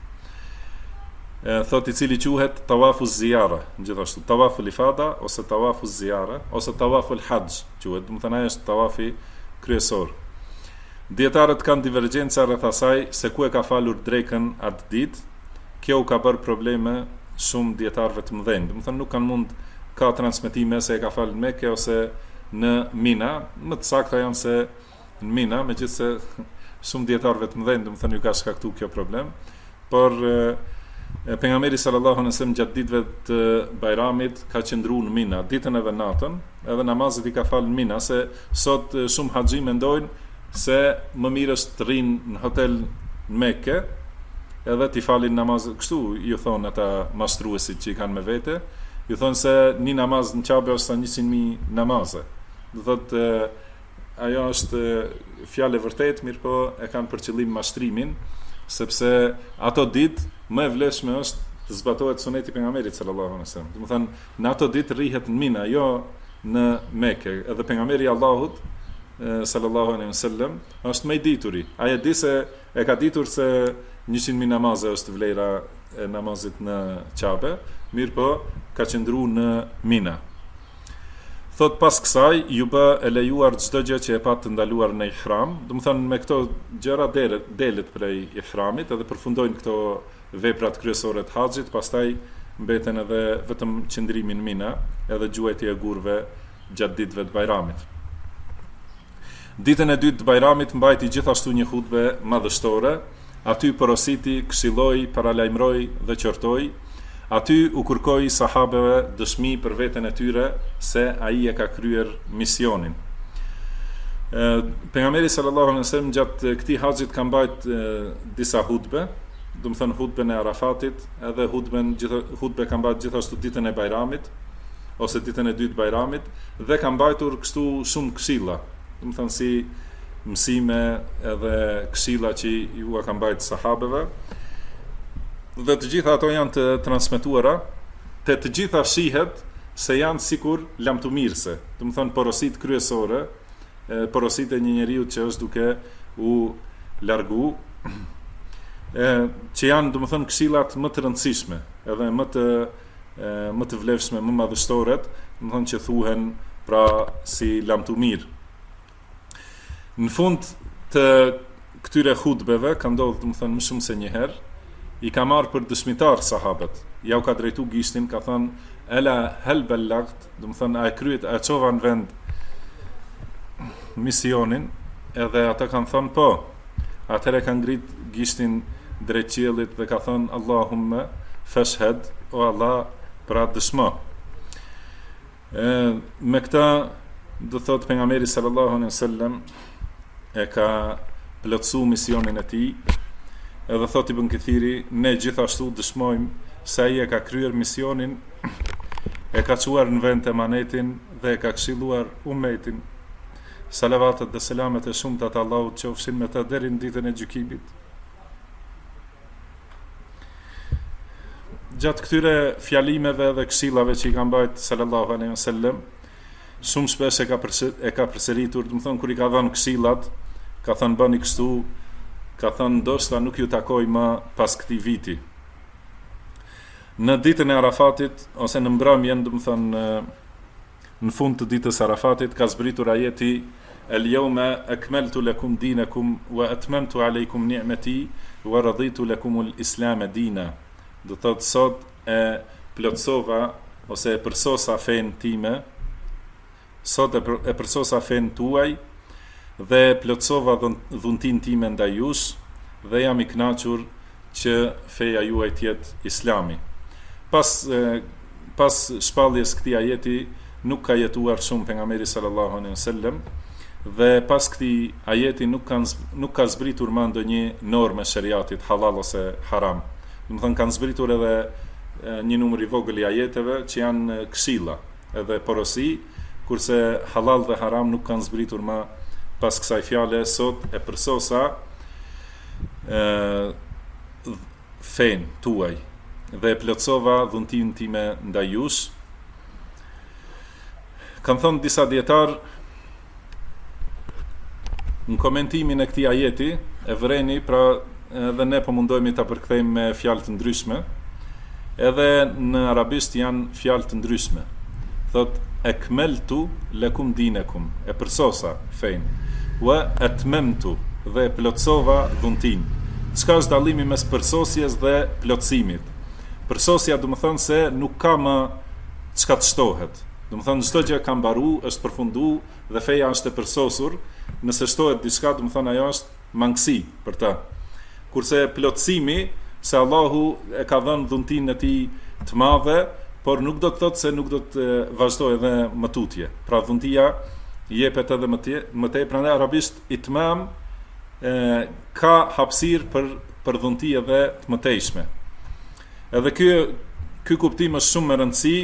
Thot i cili quhet tawafu ziyara, gjithashtu tawaful ifada ose tawafu ziyara ose tawaful haxh, quhet, do të thënë është tawafi kryesor. Dietarët kanë divergjenca rreth asaj se ku e ka falur drekën atë ditë. Kjo u ka bërë probleme shumë dietarëve të mëdhenj. Do të thonë nuk kanë mund ka transmetime se e ka falë në Mekë ose në Mina. Më të sakta janë se në Mina, megjithëse shumë dietarëve të mëdhenj, do të thonë ju ka shkaktuar kjo problem. Por pejgamberi sallallahu alaihi wasallam gjatë ditëve të Bajramit ka qëndruar në Mina, ditën edhe natën, edhe namazet i ka falë në Mina, se sot shumë haxhi mendojnë se më mirë është të rrinë në hotel në Mekë edhe t'i falin namaz, kështu ju thonë ata mashtruesit që i kanë me vete, ju thonë se një namaz në Qabe është sa 100.000 namaze. Do thotë ajo është fjalë e vërtetë, mirë po e kanë për qëllim mashtrimin, sepse ato ditë më e vlefshme është të zbatohet suneti i pejgamberit sallallahu alaihi wasallam. Do të thonë në ato ditë rrihet në Mina, jo në Mekë, edhe pejgamberi i Allahut sallallahu alaihi wasallam është më i dituri. Ai e di se e ka ditur se 100.000 namaze është vlera e namazit në Qabe, mirë po ka qëndruar në Mina. Thot pas kësaj ju bë e lejuar çdo gjë që e pa të ndaluar në ihram, do të thonë me këto gjëra delet prej ihramit edhe përfundojnë këto veprat kryesore të haxhit, pastaj mbeten edhe vetëm qëndrimi në Mina edhe gjuajtja e gurëve gjatë ditëve të Bajramit. Ditën e dytë të Bajramit mbajti gjithashtu një hutbe madhështore. Aty porositi, këshilloi, paralajmëroi dhe qortoi Aty u kërkoi sahabeve dëshmi për veten e tyre se ai e ka kryer misionin. Pejgamberi sallallahu alaihi wasallam gjatë këtij haxhit ka mbajt disa hutbe, do të thënë hutben e Arafatit, edhe hutbe ka mbajt gjithashtu ditën e Bajramit ose ditën e dytë Bajramit, dhe ka mbajtur kështu shumë këshilla, do të thënë si mësime edhe këshilla që ju ka mbajt sahabeve. Dhe të gjitha ato janë të transmetuara, të gjitha shihet se janë sikur lamtumirëse, do të thënë porosit kryesore, porosit e një njeriu që është duke u largu, që janë, do të thënë, këshillat më të rëndësishme, edhe më të vlefshme, më madhështoret, do të thënë që thuhen pra si lamtumir. Në fund të këtyre hutbeve ka ndodhur, do të thënë, më shumë se një herë, i ka marrë për dëshmitar sahabët. Ja u ka drejtu gishtin, ka thënë, ela hel bellagt, do të thënë, a e kryet, a e çova në vend misionin, edhe ata kanë thënë po. Atëherë ka ngrit gishtin drejt qiellit dhe ka thënë, Allahumme fashhad, o Allah, pra dëshmo. Me këta, do thot pejgamberi sallallahu alaihi wasallam e ka plotësu misionin e tij, edhe thot Ibn Kathiri, ne gjithashtu dëshmojmë se ai e ka kryer misionin, e ka çuar në vend emanetin dhe e ka këshilluar ummetin. Salavatet dhe selamet e shumta të Allahut qofshin me ta deri në ditën e gjykimit. Gjatë këtyre fjalimeve dhe këshillave që i ka mbajt sallallahu alaihi wasallam, shumë shpesh e ka përsëritur, do të thonë kur i ka dhënë këshillat, ka thënë bëni kështu, ka thënë ndoshta nuk ju takoj më pas këtij viti. Në ditën e Arafatit ose në mbrëmjen, do të thonë në fund të ditës Arafatit, ka zbritur ajeti El-yawma akmaltu lakum dinakum wa atmamtu alaykum ni'mati wa raditu lakum al-islam dina. Do thotë sot e plotësova ose e përsosa fen time, sot e përsosa fen tuaj dhe plotësova dhuntin time ndaj jush dhe jam i kënaqur që feja juaj të jetë Islami. Pas shpalljes këtij ajeti nuk ka jetuar shumë pejgamberi sallallahu alaihi wasallam, dhe pas këtij ajeti nuk ka zbritur më ndonjë normë shariatit halal ose haram. Do të thënë kanë zbritur edhe një numër i vogël i ajeteve që janë këshilla, edhe porosi, kurse halal dhe haram nuk kanë zbritur më pas kësaj fjale, sot e përsosa fen tuaj dhe e plotësova dhuntin time ndaj jush. Kanë thënë disa dietar në komentimin e këtij ajeti, e vëreni, pra edhe ne po mundohemi ta përkthejmë me fjalë të ndryshme, edhe në arabisht janë fjalë të ndryshme. Thot ekmeltu lakum dinakum, e përsosa fen, wa atmamtu, dhe e plotësova dhuntin. Çka është dallimi mes përsosjes dhe plotësimit? Përsosja do të thonë se nuk ka më çka të shtohet. Do të thonë çdo gjë ka mbaruar, është përfunduar dhe feja është e përsosur. Nëse shtohet diçka, do të thonë ajo është mangësi për ta. Kurse plotësimi, se Allahu e ka dhënë dhuntin e tij të madhe, por nuk do të thotë se nuk do të vazhdojë edhe më tutje. Pra dhuntia jepet edhe më tej, prandaj arabisht itmam ka hapësirë për dhunti edhe të mëtejshme. Edhe ky kuptim është shumë me rëndësi.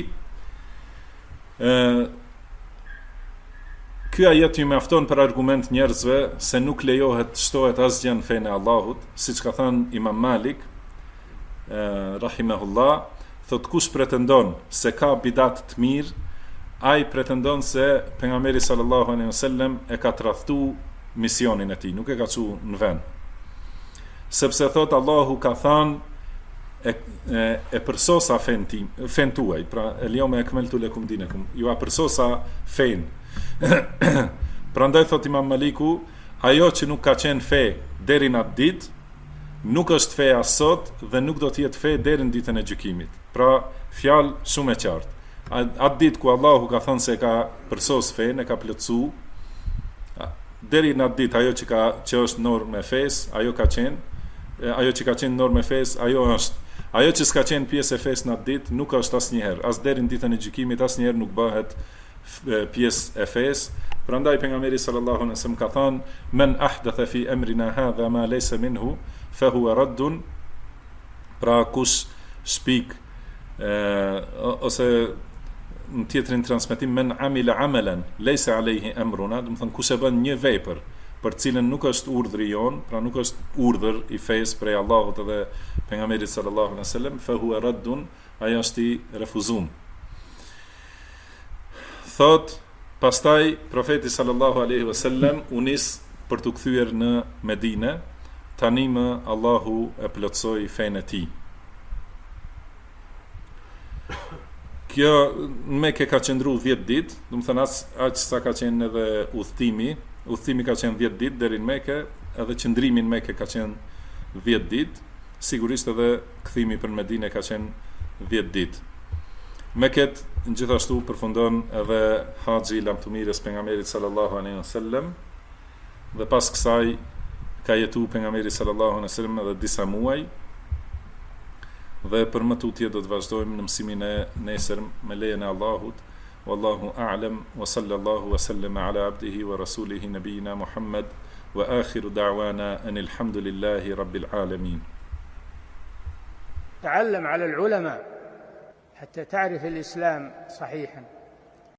Ky ajet ju mjafton për argument njerëzve se nuk lejohet të shtohet asgjë në fenë e Allahut, siç ka thënë Imam Malik rahimahullah, thot kush pretendon se ka bidat të mirë, ai pretendon se pejgamberi sallallahu alaihi wasallam e ka tradhtu misionin e tij, nuk e ka çu në vend. Sepse thot Allahu ka thënë e përsosa fen tuaj, pra el-yawma akmaltu lakum dinakum, ju a përsosa fen. Prandaj thot Imam Maliku, ajo që nuk ka qenë fe deri në atë ditë, nuk është fe as sot dhe nuk do të jetë fe deri në ditën e gjykimit. Pra, fjalë shumë e qartë. Atë ditë ku Allahu ka thënë se ka përsos fen, e ka plotësu, deri në atë ditë ajo që është normë e fesë, ajo që ka qenë normë e fesë, ajo është. Ajo që s'ka qenë pjesë e fesë në atë ditë nuk është asnjëherë, as deri në ditën e gjykimit asnjëherë nuk bëhet pjesë e fesë. Prandaj pejgamberi sallallahu alaihi wasallam ka thënë: "Men ahdatha fi amrina hadha ma laysa minhu fa huwa raddun." Pra kush shpik ose në tjetrin transmetim men amila amalan laysa alayhi amruna, do të thonë kush e bën një vepër për cilën nuk është urdhri jon, pra nuk është urdhër i fesë prej Allahut edhe pejgamberit sallallahu alaihi wasallam, fa huwa raddun, ajo është i refuzuar. Thot, pastaj profeti sallallahu alaihi wasallam u nis për të kthyer në Medinë, tani më Allahu e plotsoi fenë e tij. Kjo në Mekë ka qëndru 10 ditë, do të thënë aq sa ka qenë edhe udhëtimi. Udhëtimi ka qenë 10 ditë deri në Mekë, edhe qëndrimi në Mekë ka qenë 10 ditë. Sigurisht edhe kthimi për Medinë ka qenë 10 ditë. Mekët gjithashtu përfundon edhe haxhi i lamtumirës pejgamberit sallallahu alaihi wasallam, dhe pas kësaj ka jetu pejgamberi sallallahu alaihi wasallam edhe disa muaj. Dhe për më tutje do të vazhdojmë në mësimin e nesër me lejen e Allahut. Wallahu a'lam wa sallallahu wa sallama ala abdihi wa rasulihi nabiyina Muhammad wa akhiru da'wana anil hamdulillahi rabbil alamin. تعلم على العلماء حتى تعرف الإسلام صحيحا.